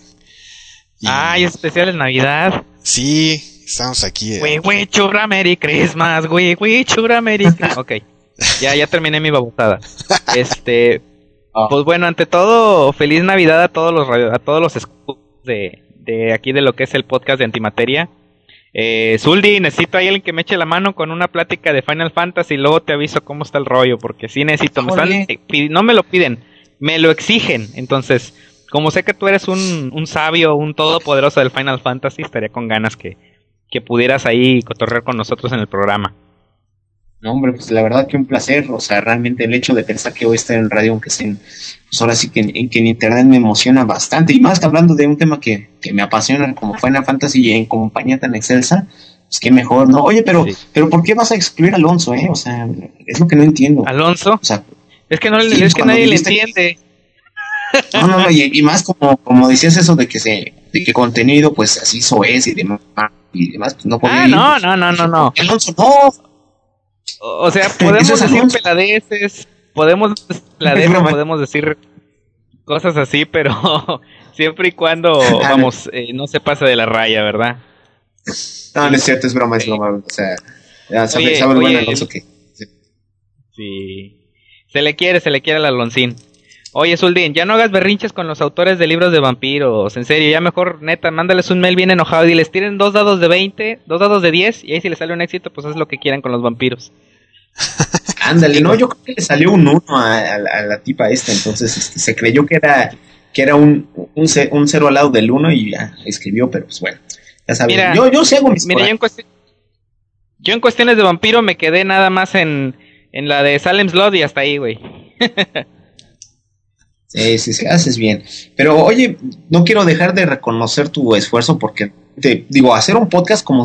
Y especial en Navidad. Sí, estamos aquí. We chura Merry Christmas, we chura Merry Christmas. Ok, ya terminé mi babotada. Pues bueno, ante todo, feliz Navidad a todos los escuchas de aquí de lo que es el podcast de Antimateria. Zuldi, necesito a alguien que me eche la mano con una plática de Final Fantasy y luego te aviso cómo está el rollo, porque sí necesito, no me lo piden, me lo exigen. Entonces, como sé que tú eres un sabio, un todopoderoso del Final Fantasy, estaría con ganas que pudieras ahí cotorrear con nosotros en el programa. No, hombre, pues la verdad que un placer. O sea, realmente el hecho de pensar que voy a estar en radio, aunque sea pues ahora sí que en internet, me emociona bastante. Y más que hablando de un tema que me apasiona como Final Fantasy y en compañía tan excelsa, pues qué mejor, ¿no? Oye, pero ¿por qué vas a excluir a Alonso, O sea, es lo que no entiendo. ¿Alonso? O sea, es que nadie le entiende. No, y más como decías eso de que contenido, pues así es y demás, pues no podía ir. No. Alonso, no. O sea, podemos decir peladeces, podemos decir cosas así, pero siempre y cuando, no se pase de la raya, ¿verdad? No es cierto, es broma. O sea, ya sabe el buen Alonso que... Sí. Se le quiere al Aloncín. Oye, Zuldín, ya no hagas berrinches con los autores de libros de vampiros, en serio, ya mejor, neta, mándales un mail bien enojado y les tiren 2 dados de 20, 2 dados de 10, y ahí si les sale un éxito, pues haz lo que quieran con los vampiros. Ándale, no, yo creo que le salió un 1 a la tipa esta, entonces se creyó que era un 0 al lado del 1 y ya escribió, pero pues bueno, ya sabes, yo sí hago mis yo en cuestiones de vampiro me quedé nada más en la de Salem Slot y hasta ahí, güey. Sí, haces bien. Pero oye, no quiero dejar de reconocer tu esfuerzo porque hacer un podcast como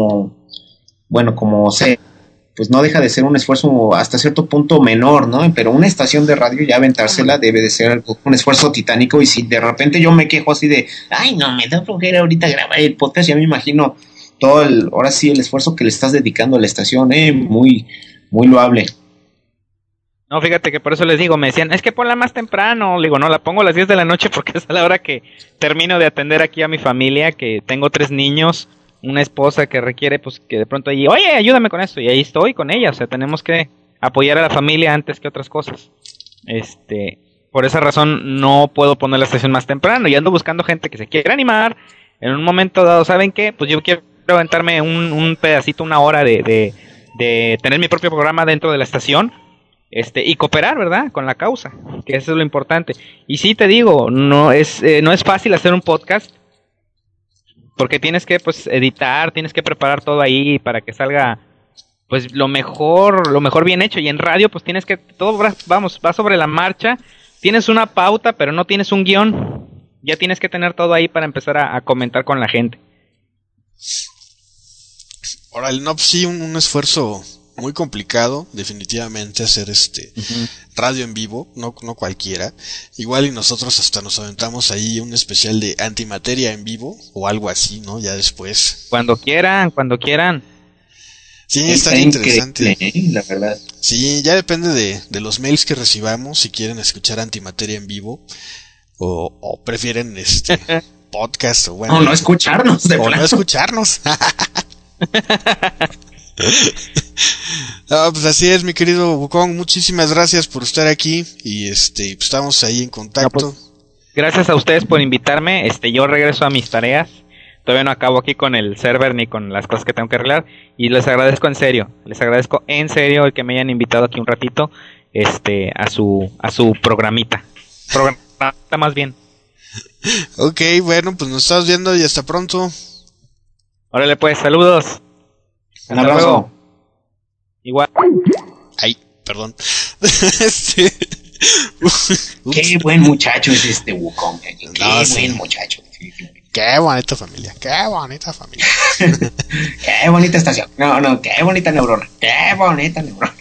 pues no deja de ser un esfuerzo hasta cierto punto menor, ¿no? Pero una estación de radio ya aventársela debe de ser un esfuerzo titánico. Y si de repente yo me quejo así de, no, me da flojera ahorita grabar el podcast, ya me imagino ahora sí el esfuerzo que le estás dedicando a la estación, muy, muy loable. No, fíjate que por eso les digo, me decían, es que ponla más temprano. Le digo, no, la pongo a las 10 de la noche porque es a la hora que termino de atender aquí a mi familia, que tengo 3 niños, una esposa que requiere, pues, que de pronto allí, oye, ayúdame con esto, y ahí estoy con ella. O sea, tenemos que apoyar a la familia antes que otras cosas. Por esa razón no puedo poner la estación más temprano, y ando buscando gente que se quiera animar. En un momento dado, ¿saben qué? Pues yo quiero aventarme un pedacito, una hora de tener mi propio programa dentro de la estación. Y cooperar, ¿verdad? Con la causa, que eso es lo importante. Y sí te digo, no es fácil hacer un podcast, porque tienes que, pues, editar, tienes que preparar todo ahí para que salga, pues, lo mejor bien hecho. Y en radio, pues, tienes que, todo va sobre la marcha, tienes una pauta, pero no tienes un guión. Ya tienes que tener todo ahí para empezar a comentar con la gente. Ahora, sí, un esfuerzo muy complicado, definitivamente, hacer radio en vivo, no cualquiera. Igual y nosotros hasta nos aventamos ahí un especial de Antimateria en vivo o algo así, ¿no? Ya después. Cuando quieran. Sí, está interesante. La verdad. Sí, ya depende de los mails que recibamos, si quieren escuchar Antimateria en vivo o prefieren podcast, o bueno. O no escucharnos, de o plano. no escucharnos. Pues así es, mi querido Wukong, muchísimas gracias por estar aquí y pues estamos ahí en contacto. No, pues, gracias a ustedes por invitarme. Yo regreso a mis tareas. Todavía no acabo aquí con el server ni con las cosas que tengo que arreglar y les agradezco en serio el que me hayan invitado aquí un ratito a su programita más bien. Ok, bueno, pues nos estamos viendo y hasta pronto. Órale pues, saludos. Un abrazo. Luego. Igual. Ay, perdón. Qué buen muchacho es este Wukong. Qué buen muchacho. Qué bonita familia, qué bonita familia. Qué bonita estación. No, qué bonita neurona. Qué bonita neurona.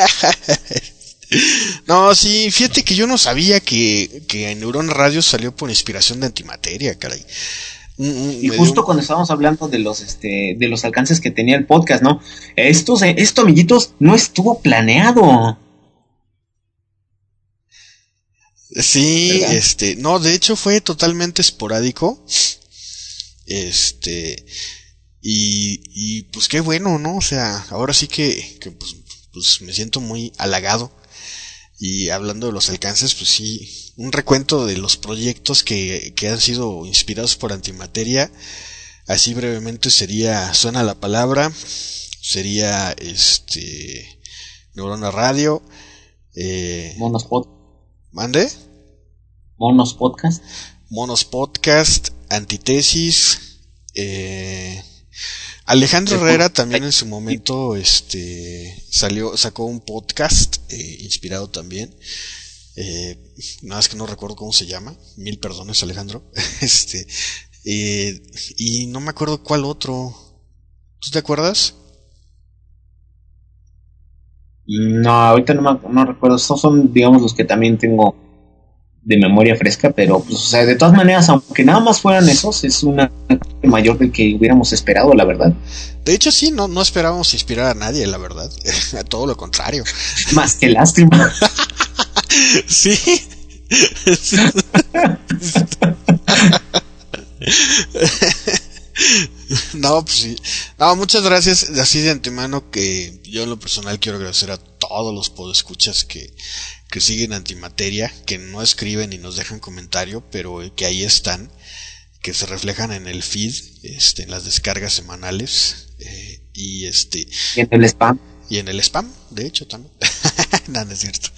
No, sí, fíjate que yo no sabía que Neurona Radio salió por inspiración de Antimateria, caray. Y justo cuando estábamos hablando de los alcances que tenía el podcast, ¿no? Esto, amiguitos, no estuvo planeado. Sí, ¿verdad? no, de hecho fue totalmente esporádico. Y pues qué bueno, ¿no? O sea, ahora sí que pues me siento muy halagado. Y hablando de los alcances, pues sí, un recuento de los proyectos que han sido inspirados por Antimateria. Así brevemente suena la palabra, sería Neurona Radio, ¿mande? Monos Podcast, Monos Podcast, Antitesis, Alejandro Herrera también en su momento sacó un podcast inspirado también, nada más que no recuerdo cómo se llama, 1000 perdones Alejandro. Y no me acuerdo cuál otro. ¿Tú te acuerdas? No, ahorita no recuerdo. Estos son, digamos, los que también tengo de memoria fresca, pero pues, o sea, de todas maneras, aunque nada más fueran esos, es una mayor del que hubiéramos esperado, la verdad. De hecho, sí, no esperábamos inspirar a nadie, la verdad. A todo lo contrario. Más que lástima. Sí. No, pues sí. No, muchas gracias. Así de antemano que yo en lo personal quiero agradecer a todos los podescuchas que siguen Antimateria, que no escriben ni nos dejan comentario, pero que ahí están, que se reflejan en el feed, en las descargas semanales, y en el spam. Y en el spam, de hecho, también. No, no es cierto.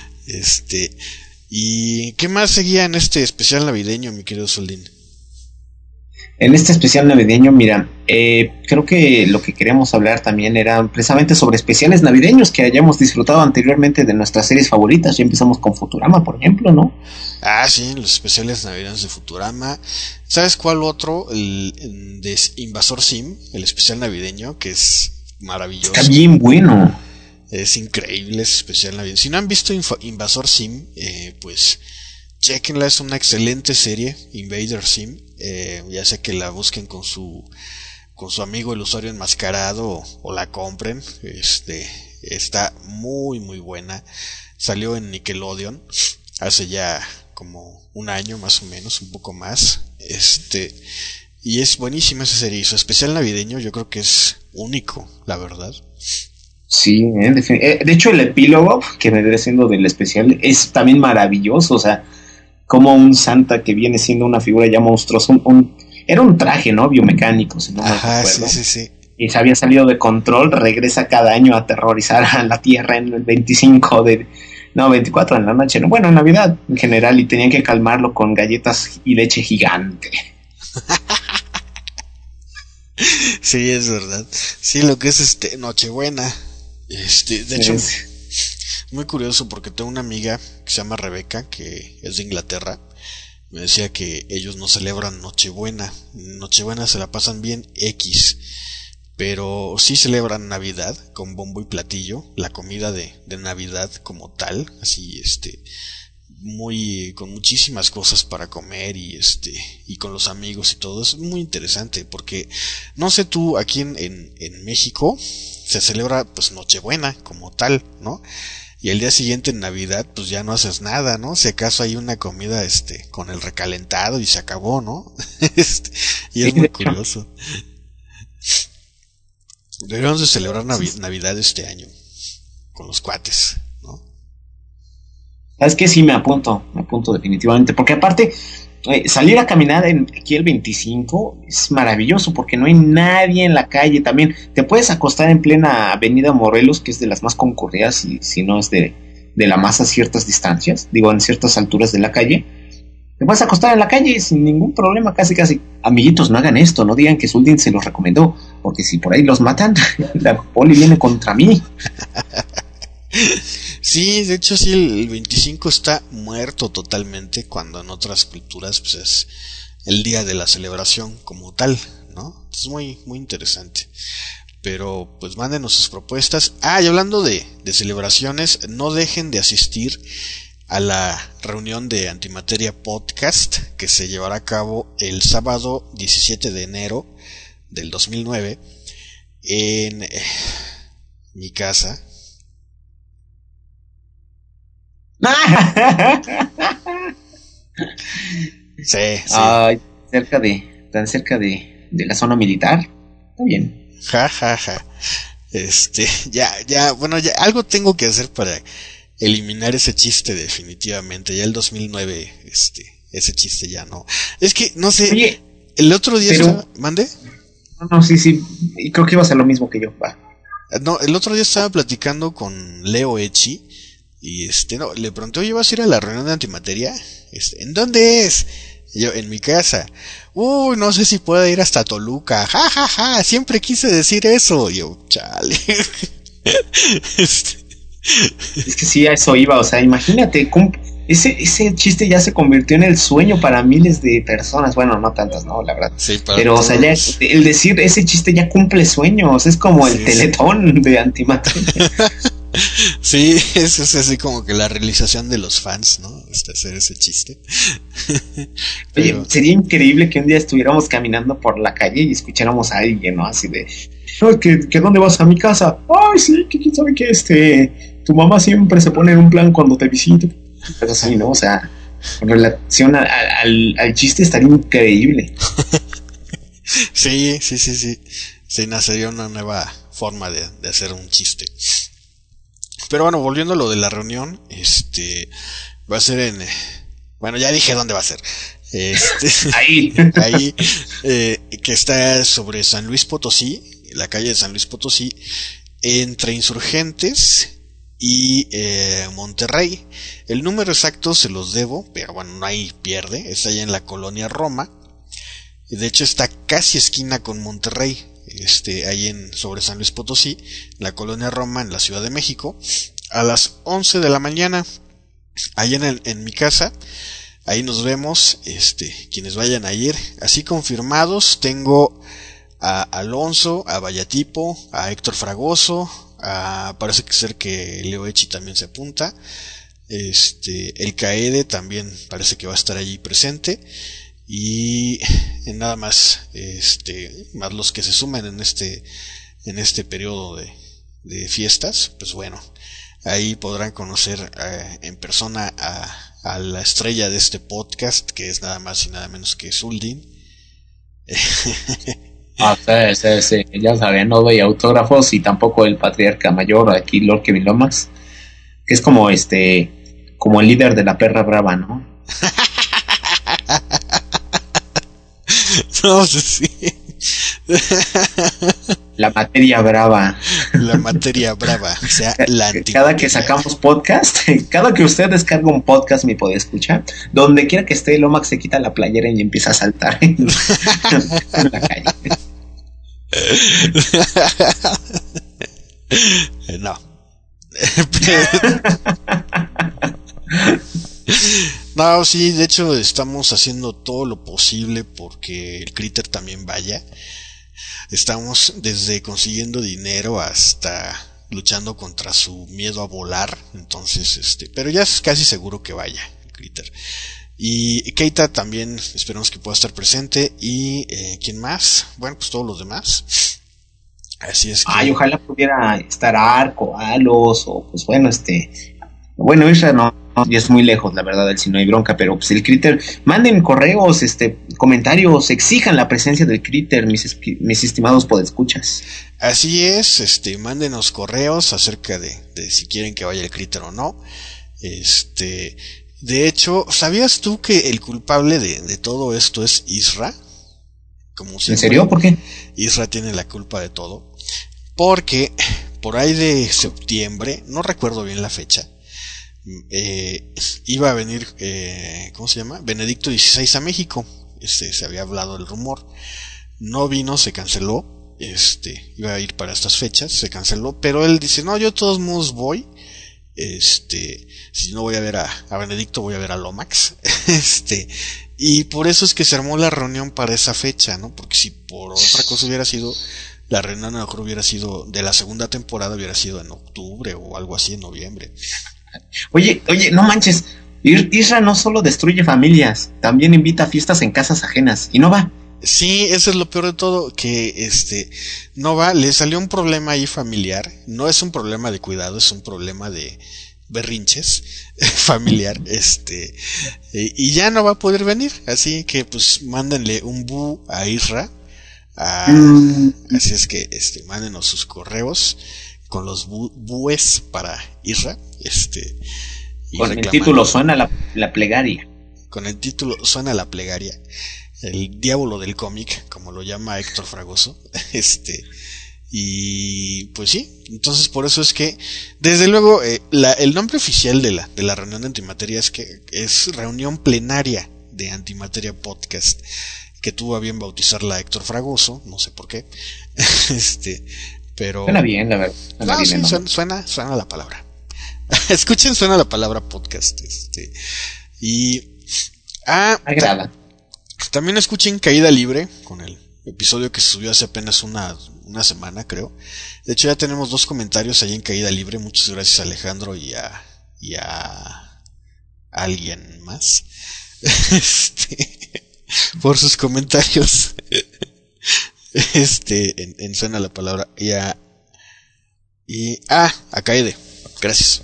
¿Y qué más seguía en este especial navideño, mi querido Soldín? En este especial navideño, mira, creo que lo que queríamos hablar también era precisamente sobre especiales navideños que hayamos disfrutado anteriormente de nuestras series favoritas. Ya empezamos con Futurama, por ejemplo, ¿no? Ah, sí, los especiales navideños de Futurama. ¿Sabes cuál otro? El de Invasor Sim, el especial navideño, que es maravilloso. Está bien bueno. Es increíble ese especial navideño. Si no han visto Invasor Sim, pues chequenla, es una excelente serie, Invader Sim. Ya sea que la busquen con su amigo el usuario enmascarado o la compren, está muy muy buena. Salió en Nickelodeon hace ya como un año más o menos, un poco más, y es buenísima esa serie. Su especial navideño yo creo que es único, la verdad. Sí, de hecho el epílogo que me viene siendo del especial es también maravilloso. O sea, como un Santa que viene siendo una figura ya monstruosa, era un traje, ¿no? Biomecánico, si no me recuerdo. Sí. Y se había salido de control, regresa cada año a aterrorizar a la Tierra en el 24 en la noche, ¿no? Bueno, en Navidad en general, y tenían que calmarlo con galletas y leche gigante. Sí, es verdad. Sí, lo que es Nochebuena. De hecho, muy curioso porque tengo una amiga que se llama Rebeca, que es de Inglaterra. Me decía que ellos no celebran Nochebuena. Nochebuena se la pasan bien X, pero sí celebran Navidad con bombo y platillo, la comida de Navidad como tal, así con muchísimas cosas para comer y con los amigos y todo. Es muy interesante porque no sé tú, aquí en México se celebra pues Nochebuena como tal, ¿no? y el día siguiente en Navidad pues ya no haces nada, ¿no? Si acaso hay una comida con el recalentado y se acabó, ¿no? Y es muy curioso. Deberíamos de celebrar Navidad este año con los cuates, ¿no? ¿Sabes qué? Sí, me apunto definitivamente, porque aparte salir a caminar aquí el 25 es maravilloso porque no hay nadie en la calle. También te puedes acostar en plena Avenida Morelos, que es de las más concurridas, y si no es de la más a ciertas distancias, digo, en ciertas alturas de la calle. Te puedes acostar en la calle sin ningún problema, casi. Amiguitos, no hagan esto, no digan que Zuldin se los recomendó, porque si por ahí los matan, la poli viene contra mí. Sí, de hecho sí, el 25 está muerto totalmente, cuando en otras culturas pues es el día de la celebración como tal, ¿no? Es muy, muy interesante. Pero pues mándenos sus propuestas. Y hablando de celebraciones, no dejen de asistir a la reunión de Antimateria Podcast, que se llevará a cabo el sábado 17 de enero del 2009 en mi casa. Sí. Ay, tan cerca de la zona militar. Está bien. Ja. Ya, bueno, ya algo tengo que hacer para eliminar ese chiste definitivamente. Ya el 2009, ese chiste ya no. Es que, no sé. Oye, el otro día ¿mande? No, sí, y creo que iba a ser lo mismo que yo. Va. No, el otro día estaba platicando con Leo Echi y le pregunté, oye, ¿vas a ir a la reunión de Antimateria? ¿En dónde es? Y yo, en mi casa. Uy, no sé si puedo ir hasta Toluca. Ja, siempre quise decir eso. Y yo, chale. Es que sí, a eso iba, o sea, imagínate, ese chiste ya se convirtió en el sueño para miles de personas, bueno, no tantas, no, la verdad, sí, pero todos. O sea, ya el decir ese chiste ya cumple sueños, es como el Teletón de Antimateria. Sí, eso es así como que la realización de los fans, ¿no? Hacer ese chiste. Oye, sería increíble que un día estuviéramos caminando por la calle y escucháramos a alguien, ¿no? Así de, ¿que dónde vas? A mi casa. Ay, sí, que quién sabe que tu mamá siempre se pone en un plan cuando te visita. Pero así, ¿no? O sea, en relación al chiste estaría increíble. Sí. Se nacería una nueva forma de hacer un chiste. Pero bueno, volviendo a lo de la reunión, va a ser bueno, ya dije dónde va a ser. Ahí, que está sobre San Luis Potosí, la calle de San Luis Potosí, entre Insurgentes y Monterrey. El número exacto se los debo, pero bueno, no hay pierde. Es allá en la colonia Roma. De hecho está casi esquina con Monterrey. Ahí sobre San Luis Potosí, la colonia Roma, en la Ciudad de México, a las 11 de la mañana, ahí en mi casa. Ahí nos vemos, quienes vayan a ir. Así confirmados tengo a Alonso, a Vallatipo, a Héctor Fragoso, parece ser que Leo Echi también se apunta. El Kaede también parece que va a estar allí presente. Y nada más, más los que se sumen en este periodo de fiestas, pues bueno, ahí podrán conocer en persona a la estrella de este podcast, que es nada más y nada menos que Zuldin. Sí, ya saben, no doy autógrafos y tampoco el patriarca mayor, aquí Lord Kevin Lomax, que es como como el líder de la perra brava, ¿no? No sé si. La materia brava. La materia brava, o sea, la antimateria. Cada que sacamos podcast, cada que usted descarga un podcast, me puede escuchar. Donde quiera que esté, Lomax se quita la playera y empieza a saltar en la calle. No. No, sí, de hecho estamos haciendo todo lo posible porque el Critter también vaya. Estamos desde consiguiendo dinero hasta luchando contra su miedo a volar. Entonces, pero ya es casi seguro que vaya el Critter. Y Keita también esperamos que pueda estar presente. Y ¿quién más? Bueno, pues todos los demás. Así es que... Ay, ojalá pudiera estar Arco, Alos, o pues bueno, Bueno, Isra no, ya es muy lejos, la verdad, del si no hay bronca, pero pues el Critter, manden correos, comentarios, exijan la presencia del Critter, mis estimados podescuchas. Así es, mándenos correos acerca de si quieren que vaya el Critter o no. De hecho, ¿sabías tú que el culpable de todo esto es Isra? Como siempre, ¿En serio? ¿Por qué? Isra tiene la culpa de todo. Porque por ahí de septiembre, no recuerdo bien la fecha, iba a venir, ¿cómo se llama? Benedicto XVI a México. Se había hablado el rumor. No vino, se canceló. Iba a ir para estas fechas, se canceló. Pero él dice, no, yo de todos modos voy. Si no voy a ver a Benedicto, voy a ver a Lomax. Y por eso es que se armó la reunión para esa fecha, ¿no? Porque si por otra cosa hubiera sido, la reunión a lo mejor hubiera sido de la segunda temporada, hubiera sido en octubre o algo así, en noviembre. Oye, no manches, Isra no solo destruye familias, también invita a fiestas en casas ajenas, y no va. Sí, eso es lo peor de todo, que no va, le salió un problema ahí familiar, no es un problema de cuidado, es un problema de berrinches familiar, y ya no va a poder venir, así que pues mándenle un bu a Isra, así es que mándenos sus correos con los bues para Isra, con el título suena la plegaria. Con el título suena la plegaria, el diablo del cómic, como lo llama Héctor Fragoso, y pues sí, entonces por eso es que, desde luego, el nombre oficial de la reunión de Antimateria es reunión plenaria de Antimateria Podcast, que tuvo a bien bautizarla Héctor Fragoso, no sé por qué, pero... Suena bien, la verdad. Suena la palabra. Escuchen, suena la palabra podcast, y... agrada. También escuchen Caída Libre, con el episodio que se subió hace apenas una semana, creo. De hecho, ya tenemos 2 comentarios ahí en Caída Libre. Muchas gracias a Alejandro y a alguien más por sus comentarios. En suena la palabra a Caide. Gracias.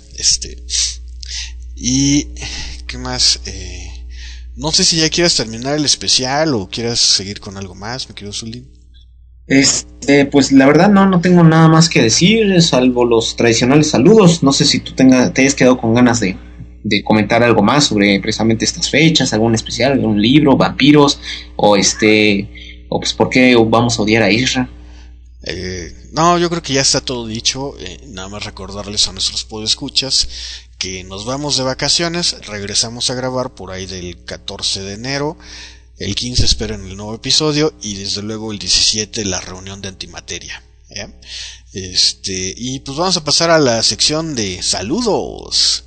Y ¿qué más? No sé si ya quieras terminar el especial o quieras seguir con algo más, mi querido Zulín. Pues la verdad no tengo nada más que decir, salvo los tradicionales saludos. No sé si tú te hayas quedado con ganas de comentar algo más sobre precisamente estas fechas, algún especial, algún libro, vampiros, o pues por qué vamos a odiar a Isra. No, yo creo que ya está todo dicho. Nada más recordarles a nuestros podescuchas que nos vamos de vacaciones, regresamos a grabar por ahí del 14 de enero, el 15 esperen el nuevo episodio y desde luego el 17 la reunión de Antimateria, ¿ya? Y pues vamos a pasar a la sección de saludos.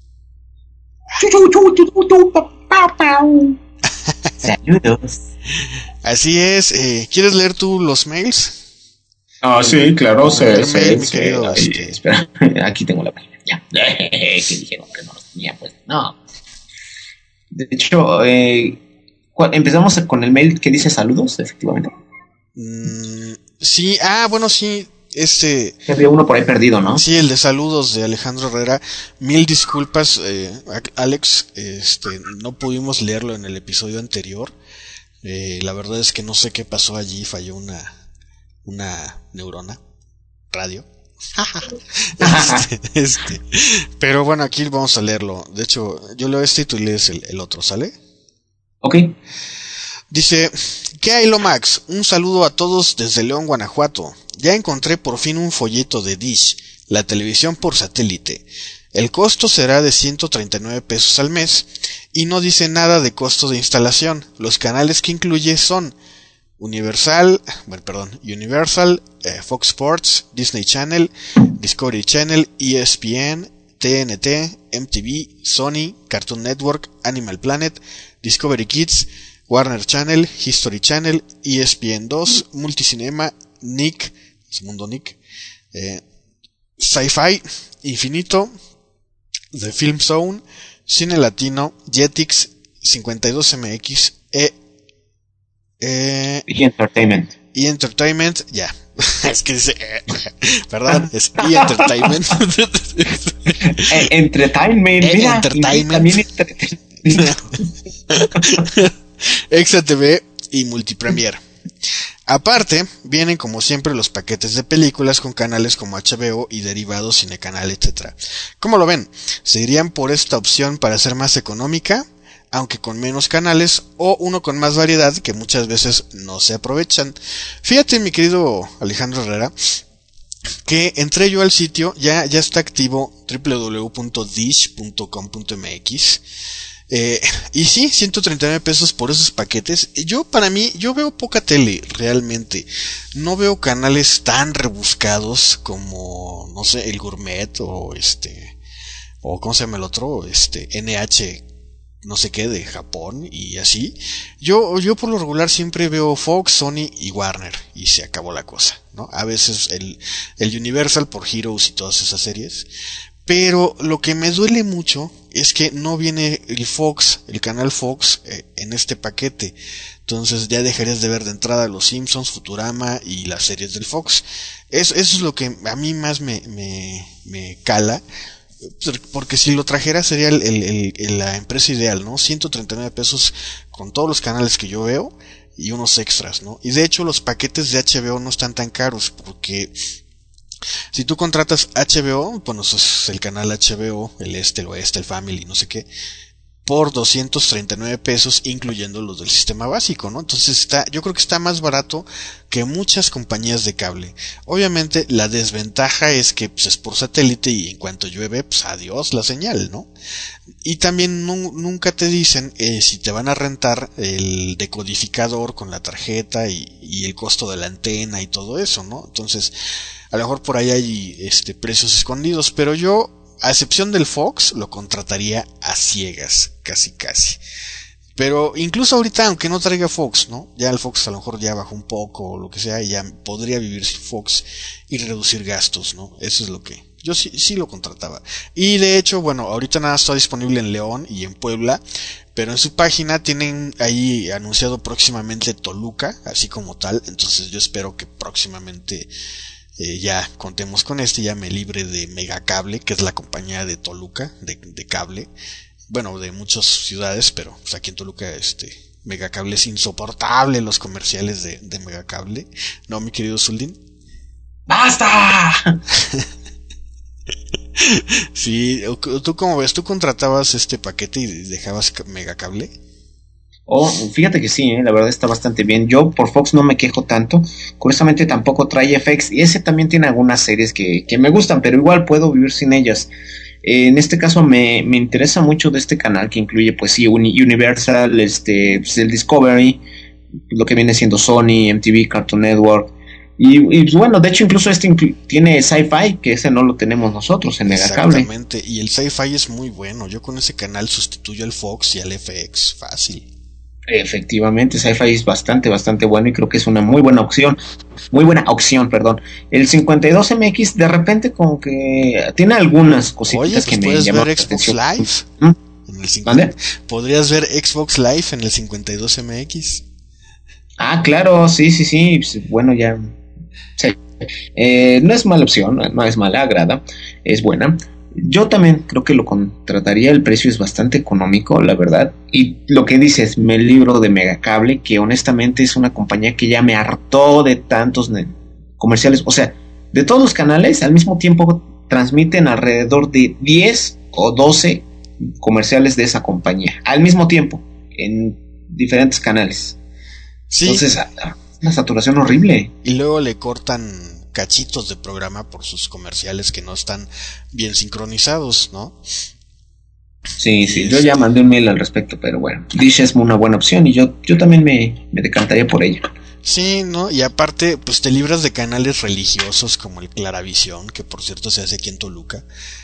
Saludos. Así es, ¿quieres leer tú los mails? Sí, claro, Espera, aquí tengo la página. Ya. Que dijeron que no los tenía, pues no. De hecho, empezamos con el mail que dice saludos, efectivamente. Sí, bueno, sí. Había uno por ahí perdido, ¿no? Sí, el de saludos de Alejandro Herrera. Mil disculpas, Alex. No pudimos leerlo en el episodio anterior. La verdad es que no sé qué pasó allí. Falló una neurona radio. Pero bueno, aquí vamos a leerlo. De hecho, yo leo y tú lees el otro, ¿sale? Ok. Dice: ¿qué hay, Lomax? Un saludo a todos desde León, Guanajuato. Ya encontré por fin un folleto de Dish, la televisión por satélite. El costo será de 139 pesos al mes y no dice nada de costo de instalación. Los canales que incluye son Universal, Fox Sports, Disney Channel, Discovery Channel, ESPN, TNT, MTV, Sony, Cartoon Network, Animal Planet, Discovery Kids, Warner Channel, History Channel, ESPN 2, Multicinema, Nick, Mundo Nick, Sci-Fi, Infinito, The Film Zone, Cine Latino, Jetix, 52MX, y Entertainment. Y Entertainment, ya. Es que dice, perdón, es E-Entertainment. Entertainment, mira, Entertainment. también XTV y Multipremier. Aparte, vienen como siempre los paquetes de películas con canales como HBO y derivados, Cinecanal, etc. ¿Cómo lo ven? ¿Se irían por esta opción para ser más económica, aunque con menos canales, o uno con más variedad que muchas veces no se aprovechan? Fíjate, mi querido Alejandro Herrera, que entré yo al sitio, ya está activo www.dish.com.mx. Y sí, 139 pesos por esos paquetes. Yo veo poca tele, realmente. No veo canales tan rebuscados como, no sé, el Gourmet o o ¿cómo se llama el otro? NH, no sé qué, de Japón y así. Yo por lo regular siempre veo Fox, Sony y Warner y se acabó la cosa, ¿no? A veces el Universal por Heroes y todas esas series. Pero lo que me duele mucho es que no viene el canal Fox en este paquete. Entonces ya dejarías de ver de entrada Los Simpsons, Futurama y las series del Fox. Eso es lo que a mí más me cala. Porque si lo trajera sería la empresa ideal, ¿no? 139 pesos con todos los canales que yo veo y unos extras, ¿no? Y de hecho los paquetes de HBO no están tan caros porque si tú contratas HBO, bueno, eso es el canal HBO, el oeste, el Family, no sé qué, por 239 pesos, incluyendo los del sistema básico, ¿no? Entonces yo creo que está más barato que muchas compañías de cable. Obviamente la desventaja es que pues, es por satélite y en cuanto llueve, pues adiós la señal, ¿no? Y también nunca te dicen si te van a rentar el decodificador con la tarjeta y el costo de la antena y todo eso, ¿no? Entonces, a lo mejor por ahí hay precios escondidos, pero yo, a excepción del Fox, lo contrataría a ciegas, casi. Pero incluso ahorita, aunque no traiga Fox, ¿no? Ya el Fox a lo mejor ya bajó un poco o lo que sea y ya podría vivir sin Fox y reducir gastos, ¿no? Eso es lo que yo sí lo contrataba. Y de hecho, bueno, ahorita nada está disponible en León y en Puebla, pero en su página tienen ahí anunciado próximamente Toluca, así como tal. Entonces yo espero que próximamente ya contemos con ya me libre de Megacable, que es la compañía de Toluca, de cable, bueno, de muchas ciudades, pero pues aquí en Toluca Megacable es insoportable, los comerciales de Megacable, ¿no, mi querido Zuldin? ¡Basta! Sí, ¿tú cómo ves? ¿Tú contratabas este paquete y dejabas Megacable? Oh, fíjate que sí, la verdad está bastante bien. Yo por Fox no me quejo tanto. Curiosamente tampoco trae FX. Y ese también tiene algunas series que me gustan, pero igual puedo vivir sin ellas. En este caso me interesa mucho de este canal que incluye, pues sí, Universal, pues el Discovery, lo que viene siendo Sony, MTV, Cartoon Network. Y pues bueno, de hecho incluso tiene Sci-Fi, que ese no lo tenemos nosotros en Megacable. Exactamente, y el Sci-Fi es muy bueno. Yo con ese canal sustituyo al Fox y al FX, fácil. Efectivamente, Sci-Fi es bastante bueno y creo que es una muy buena opción. Muy buena opción, perdón. El 52MX de repente como que tiene algunas cositas que me llaman la atención. Live ¿Podrías ver Xbox Live en el 52MX? Ah, claro, sí. Bueno, ya. Sí. No es mala opción, no es mala, agrada, es buena. Yo también creo que lo contrataría, el precio es bastante económico, la verdad. Y lo que dices, me libro de Megacable, que honestamente es una compañía que ya me hartó de tantos comerciales. O sea, de todos los canales, al mismo tiempo transmiten alrededor de 10 o 12 comerciales de esa compañía. Al mismo tiempo, en diferentes canales. Sí. Entonces, una saturación horrible. Y luego le cortan cachitos de programa por sus comerciales que no están bien sincronizados, ¿no? Sí, yo ya mandé un mail al respecto, pero bueno, Dish es una buena opción y yo también me decantaría por ella. Sí, ¿no? Y aparte, pues te libras de canales religiosos como el Claravisión, que por cierto se hace aquí en Toluca,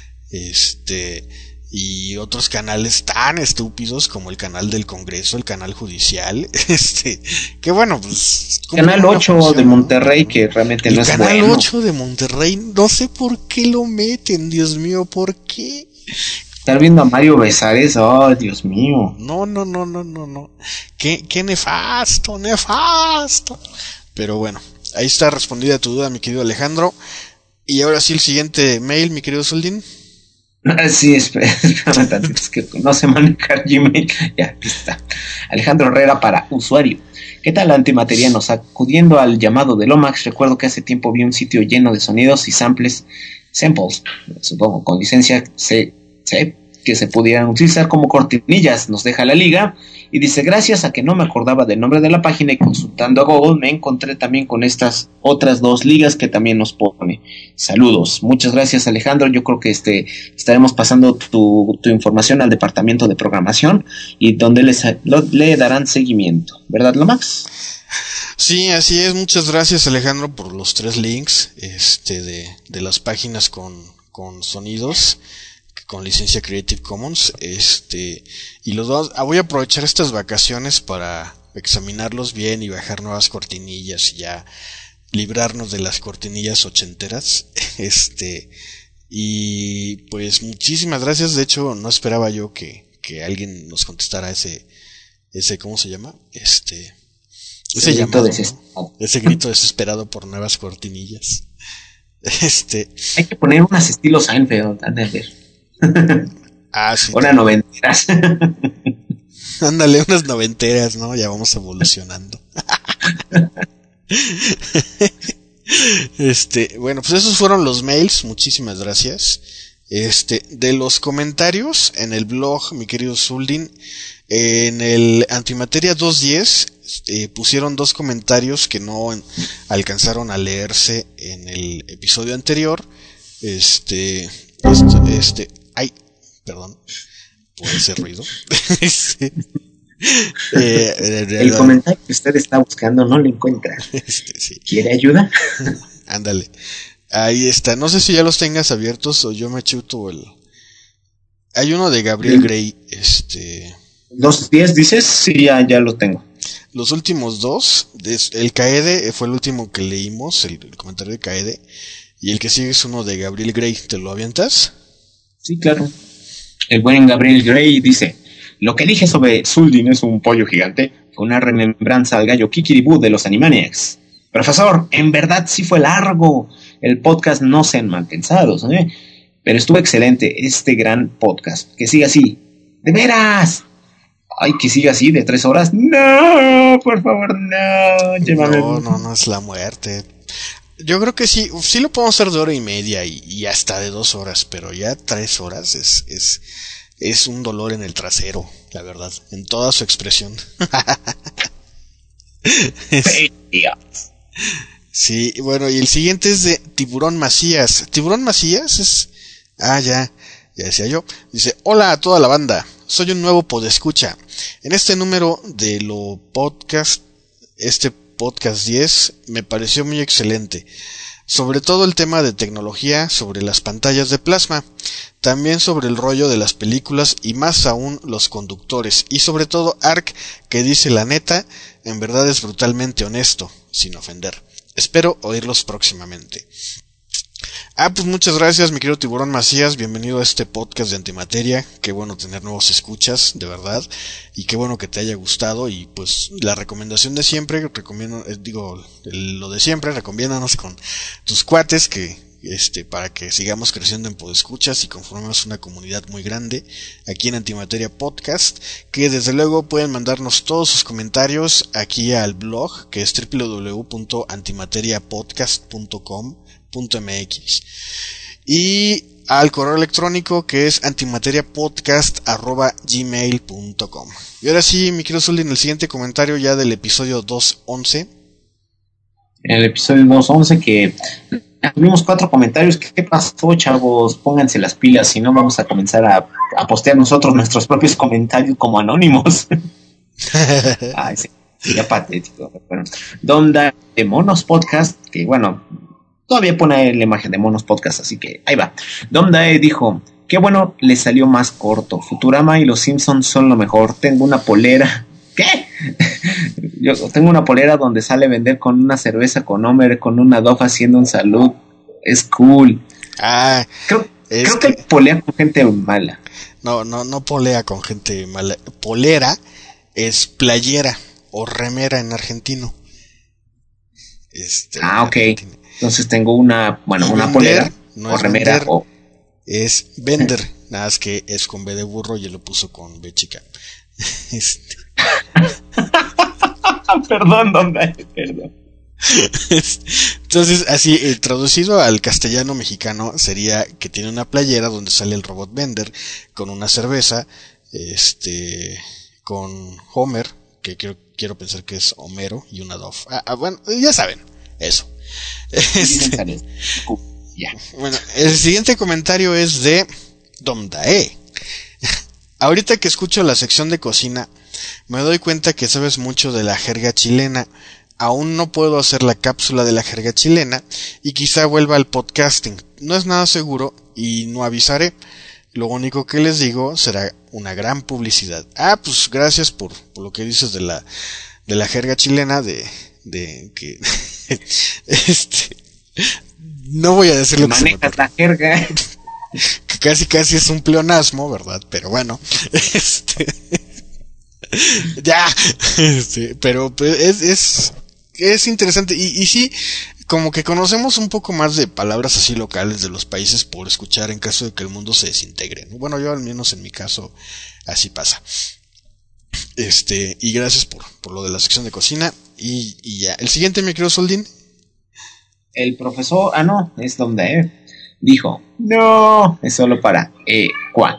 y otros canales tan estúpidos como el canal del Congreso, el canal judicial, que bueno, pues... Canal 8 de Monterrey, que realmente no es bueno. El canal 8 de Monterrey, no sé por qué lo meten, Dios mío, ¿por qué? Estar viendo a Mario Besares, oh, Dios mío. No. Qué nefasto. Pero bueno, ahí está respondida tu duda, mi querido Alejandro. Y ahora sí el siguiente mail, mi querido Soldin. Sí, espérame tantito, es que no sé manejar Gmail. Ya, aquí está. Alejandro Herrera para usuario. ¿Qué tal, antimaterianos? Acudiendo al llamado de Lomax, recuerdo que hace tiempo vi un sitio lleno de sonidos y samples, supongo, con licencia C, que se pudieran utilizar como cortinillas. Nos deja la liga y dice: gracias a que no me acordaba del nombre de la página y consultando a Google me encontré también con estas otras dos ligas que también nos pone. Saludos. Muchas gracias, Alejandro. Yo creo que estaremos pasando tu información al departamento de programación y donde le darán seguimiento, ¿verdad, Lomax? Sí, así es. Muchas gracias, Alejandro, por los 3 links de las páginas con sonidos con licencia Creative Commons, y los dos, voy a aprovechar estas vacaciones para examinarlos bien y bajar nuevas cortinillas y ya librarnos de las cortinillas ochenteras, y pues muchísimas gracias. De hecho, no esperaba yo que alguien nos contestara ese ¿cómo se llama? Ese llamado, ¿no? Ese grito desesperado por nuevas cortinillas. Hay que poner unas estilo Seinfeld, a ver. Sí, unas noventeras. Ándale, unas noventeras, ¿no? Ya vamos evolucionando. Bueno, pues esos fueron los mails. Muchísimas gracias. De los comentarios en el blog, mi querido Zuldin, en el Antimateria 210 pusieron 2 comentarios que no alcanzaron a leerse en el episodio anterior. Ay, perdón por ese ruido. El comentario que usted está buscando no lo encuentra. Sí. ¿Quiere ayuda? Ándale. Ahí está. No sé si ya los tengas abiertos o yo me chuto Hay uno de Gabriel Gray. 210 dices, sí, ya lo tengo. Los últimos 2, el Kaede fue el último que leímos, el comentario de Kaede, y el que sigue es uno de Gabriel Gray. ¿Te lo avientas? Sí, claro. El buen Gabriel Gray dice: lo que dije sobre Zuldin es un pollo gigante fue una remembranza al gallo Kikiribú de los Animaniacs. Profesor, en verdad sí fue largo. El podcast no sean mal pensados, pero estuvo excelente este gran podcast. Que siga así. ¡De veras! Ay, que siga así de 3 horas. No, por favor, no. Llévame. No es la muerte. Yo creo que sí lo podemos hacer de 1:30 y hasta de 2 horas, pero ya 3 horas es un dolor en el trasero, la verdad, en toda su expresión. Sí, bueno, y el siguiente es de Tiburón Macías. Tiburón Macías es... ya decía yo. Dice: hola a toda la banda, soy un nuevo podescucha. En este número de lo podcast, podcast 10 me pareció muy excelente, sobre todo el tema de tecnología sobre las pantallas de plasma, también sobre el rollo de las películas y más aún los conductores, y sobre todo Ark, que dice la neta, en verdad es brutalmente honesto, sin ofender. Espero oírlos próximamente. Pues muchas gracias, mi querido Tiburón Macías, bienvenido a este podcast de Antimateria. Qué bueno tener nuevos escuchas, de verdad, y qué bueno que te haya gustado. Y pues la recomendación de siempre, lo de siempre, recomiéndanos con tus cuates para que sigamos creciendo en podescuchas y conformemos una comunidad muy grande aquí en Antimateria Podcast, que desde luego pueden mandarnos todos sus comentarios aquí al blog, que es www.antimateriapodcast.com.mx, y al correo electrónico, que es antimateriapodcast@gmail.com. Y ahora sí, mi querido Zuldin, el siguiente comentario ya del episodio 211. En el episodio 211 que tuvimos 4 comentarios. ¿Qué pasó, chavos? Pónganse las pilas, si no vamos a comenzar a postear nosotros nuestros propios comentarios como anónimos. Ay, sí, ya patético. Bueno, Donda de Monos Podcast, que bueno, todavía pone la imagen de Monos Podcast, así que ahí va. Dondae dijo: qué bueno, le salió más corto. Futurama y los Simpsons son lo mejor. Tengo una polera. ¿Qué? Yo tengo una polera donde sale a vender con una cerveza con Homer, con una Dove haciendo un salud. Es cool. Creo que polea con gente mala. No polea con gente mala. Polera es playera o remera en argentino. Ok. Entonces tengo una Vender, polera no o es remera vender, o... es vender, nada más que es con B de burro y él lo puso con B chica. Perdón, perdón. Entonces, así, traducido al castellano mexicano, sería que tiene una playera donde sale el robot Bender con una cerveza, con Homer, que quiero pensar que es Homero, y una Dove. Bueno, ya saben, eso. Ya. Bueno, el siguiente comentario es de Domdae. Ahorita que escucho la sección de cocina, me doy cuenta que sabes mucho de la jerga chilena. Aún no puedo hacer la cápsula de la jerga chilena y quizá vuelva al podcasting. No es nada seguro y no avisaré. Lo único que les digo será una gran publicidad. Pues gracias por lo que dices de la jerga chilena, de que no voy a decir lo que se me ocurre. La jerga. Que casi es un pleonasmo, ¿verdad? Pero bueno, ya, pero es interesante y sí, como que conocemos un poco más de palabras así locales de los países por escuchar en caso de que el mundo se desintegre, ¿no? Bueno, yo al menos en mi caso así pasa. Y gracias por lo de la sección de cocina y ya. El siguiente, mi querido Soldín. El profesor, no, es donde dijo, no, es solo para cuac.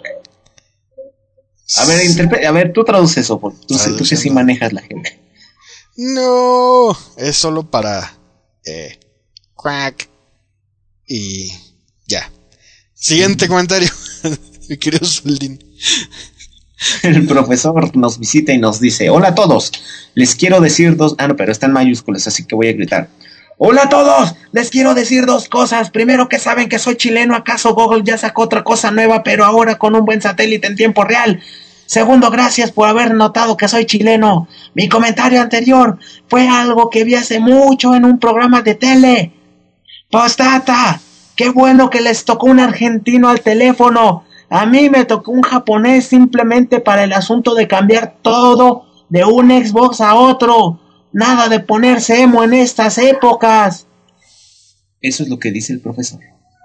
A ver, tú traduces eso, porque tú que sí manejas la gente. No, es solo para quack. Y ya. Siguiente comentario, mi querido Soldín. El profesor nos visita y nos dice, hola a todos, les quiero decir dos... no, pero está en mayúsculas, así que voy a gritar. Hola a todos, les quiero decir dos cosas. Primero, que saben que soy chileno. ¿Acaso Google ya sacó otra cosa nueva, pero ahora con un buen satélite en tiempo real? Segundo, gracias por haber notado que soy chileno. Mi comentario anterior fue algo que vi hace mucho en un programa de tele. Postdata, qué bueno que les tocó un argentino al teléfono. A mí me tocó un japonés simplemente para el asunto de cambiar todo de un Xbox a otro. Nada de ponerse emo en estas épocas. Eso es lo que dice el profesor.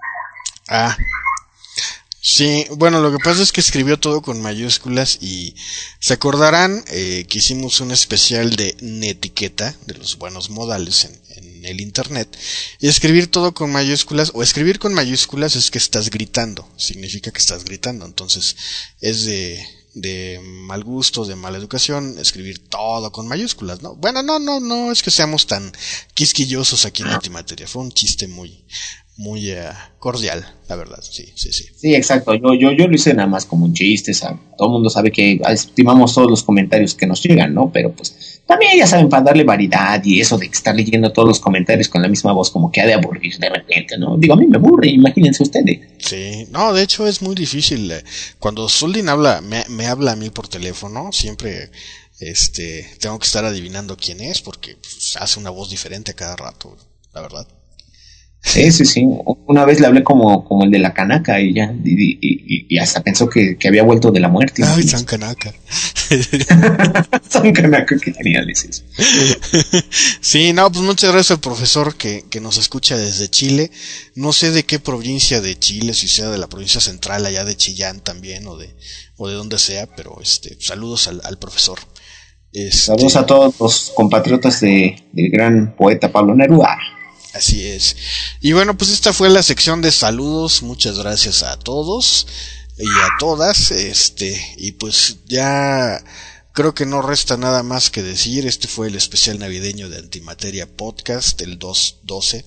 Sí, bueno, lo que pasa es que escribió todo con mayúsculas y se acordarán que hicimos un especial de netiqueta, de los buenos modales en el internet, y escribir todo con mayúsculas, o escribir con mayúsculas es que estás gritando, significa que estás gritando, entonces es de mal gusto, de mala educación, escribir todo con mayúsculas, ¿no? Bueno, no es que seamos tan quisquillosos aquí en Antimateria, fue un chiste muy cordial, la verdad, sí. Sí, exacto, yo lo hice nada más como un chiste, ¿sabes? Todo el mundo sabe que estimamos todos los comentarios que nos llegan, ¿no? Pero pues también ya saben, para darle variedad y eso de estar leyendo todos los comentarios con la misma voz como que ha de aburrir de repente, ¿no? Digo, a mí me aburre, imagínense ustedes. Sí, no, de hecho es muy difícil, cuando Soldin habla, me habla a mí por teléfono, siempre tengo que estar adivinando quién es porque pues, hace una voz diferente a cada rato, la verdad. Sí. Una vez le hablé como el de la canaca y ya, y hasta pensó que había vuelto de la muerte. Ay, San Canaca. San Canaca, qué genial es eso. Sí, no, pues muchas gracias al profesor que nos escucha desde Chile. No sé de qué provincia de Chile, si sea de la provincia central, allá de Chillán también, o de donde sea, pero saludos al profesor. Saludos a todos los compatriotas del gran poeta Pablo Neruda. Así es. Y bueno, pues esta fue la sección de saludos. Muchas gracias a todos y a todas. Y pues ya creo que no resta nada más que decir. Este fue el especial navideño de Antimateria Podcast, el 2/12.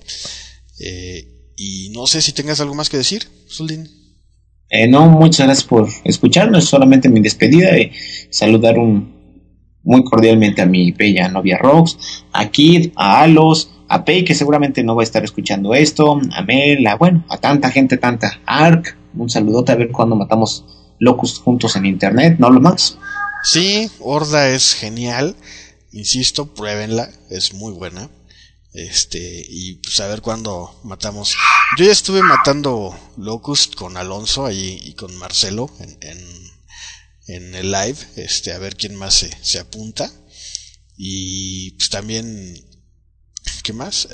Y no sé si tengas algo más que decir, Soldín. No, muchas gracias por escucharnos. Solamente mi despedida y saludar muy cordialmente a mi bella novia Rox, a Kid, a Alos, a Pei, que seguramente no va a estar escuchando esto, a Mel, a tanta gente, Ark, un saludote, a ver cuándo matamos Locust juntos en internet, no lo más. Sí, Horda es genial, insisto, pruébenla, es muy buena. Y pues a ver cuándo matamos. Yo ya estuve matando Locust con Alonso ahí y con Marcelo en el live, a ver quién más se apunta. Y pues también ¿Qué más?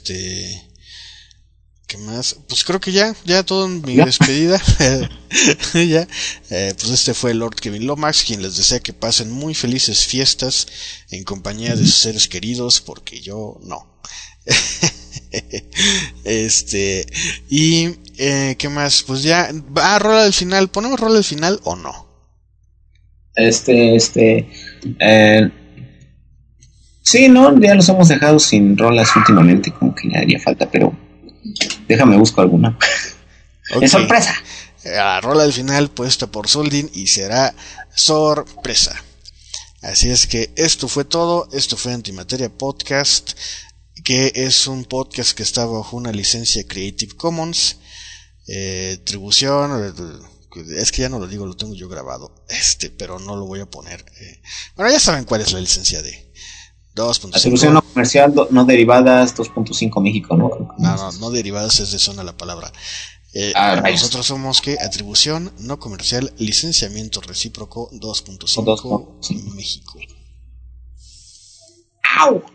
¿Qué más? Pues creo que ya todo en mi despedida. Ya, pues este fue Lord Kevin Lomax, quien les desea que pasen muy felices fiestas en compañía de sus seres queridos, porque yo no. Y ¿qué más? Pues ya, rola del final. ¿Ponemos rola del final o no? Sí, no, ya los hemos dejado sin rolas últimamente, como que ya haría falta, pero déjame busco alguna. Okay. ¡Es sorpresa! La rola del final puesta por Soldin y será sorpresa. Así es que esto fue todo. Esto fue Antimateria Podcast, que es un podcast que está bajo una licencia Creative Commons, atribución, es que ya no lo digo, lo tengo yo grabado, pero no lo voy a poner. Bueno, ya saben cuál es la licencia de 2.5. Atribución no comercial, no derivadas, 2.5 México, ¿no? No derivadas, es de zona la palabra. Nosotros somos que atribución no comercial, licenciamiento recíproco 2.5 México. ¡Au!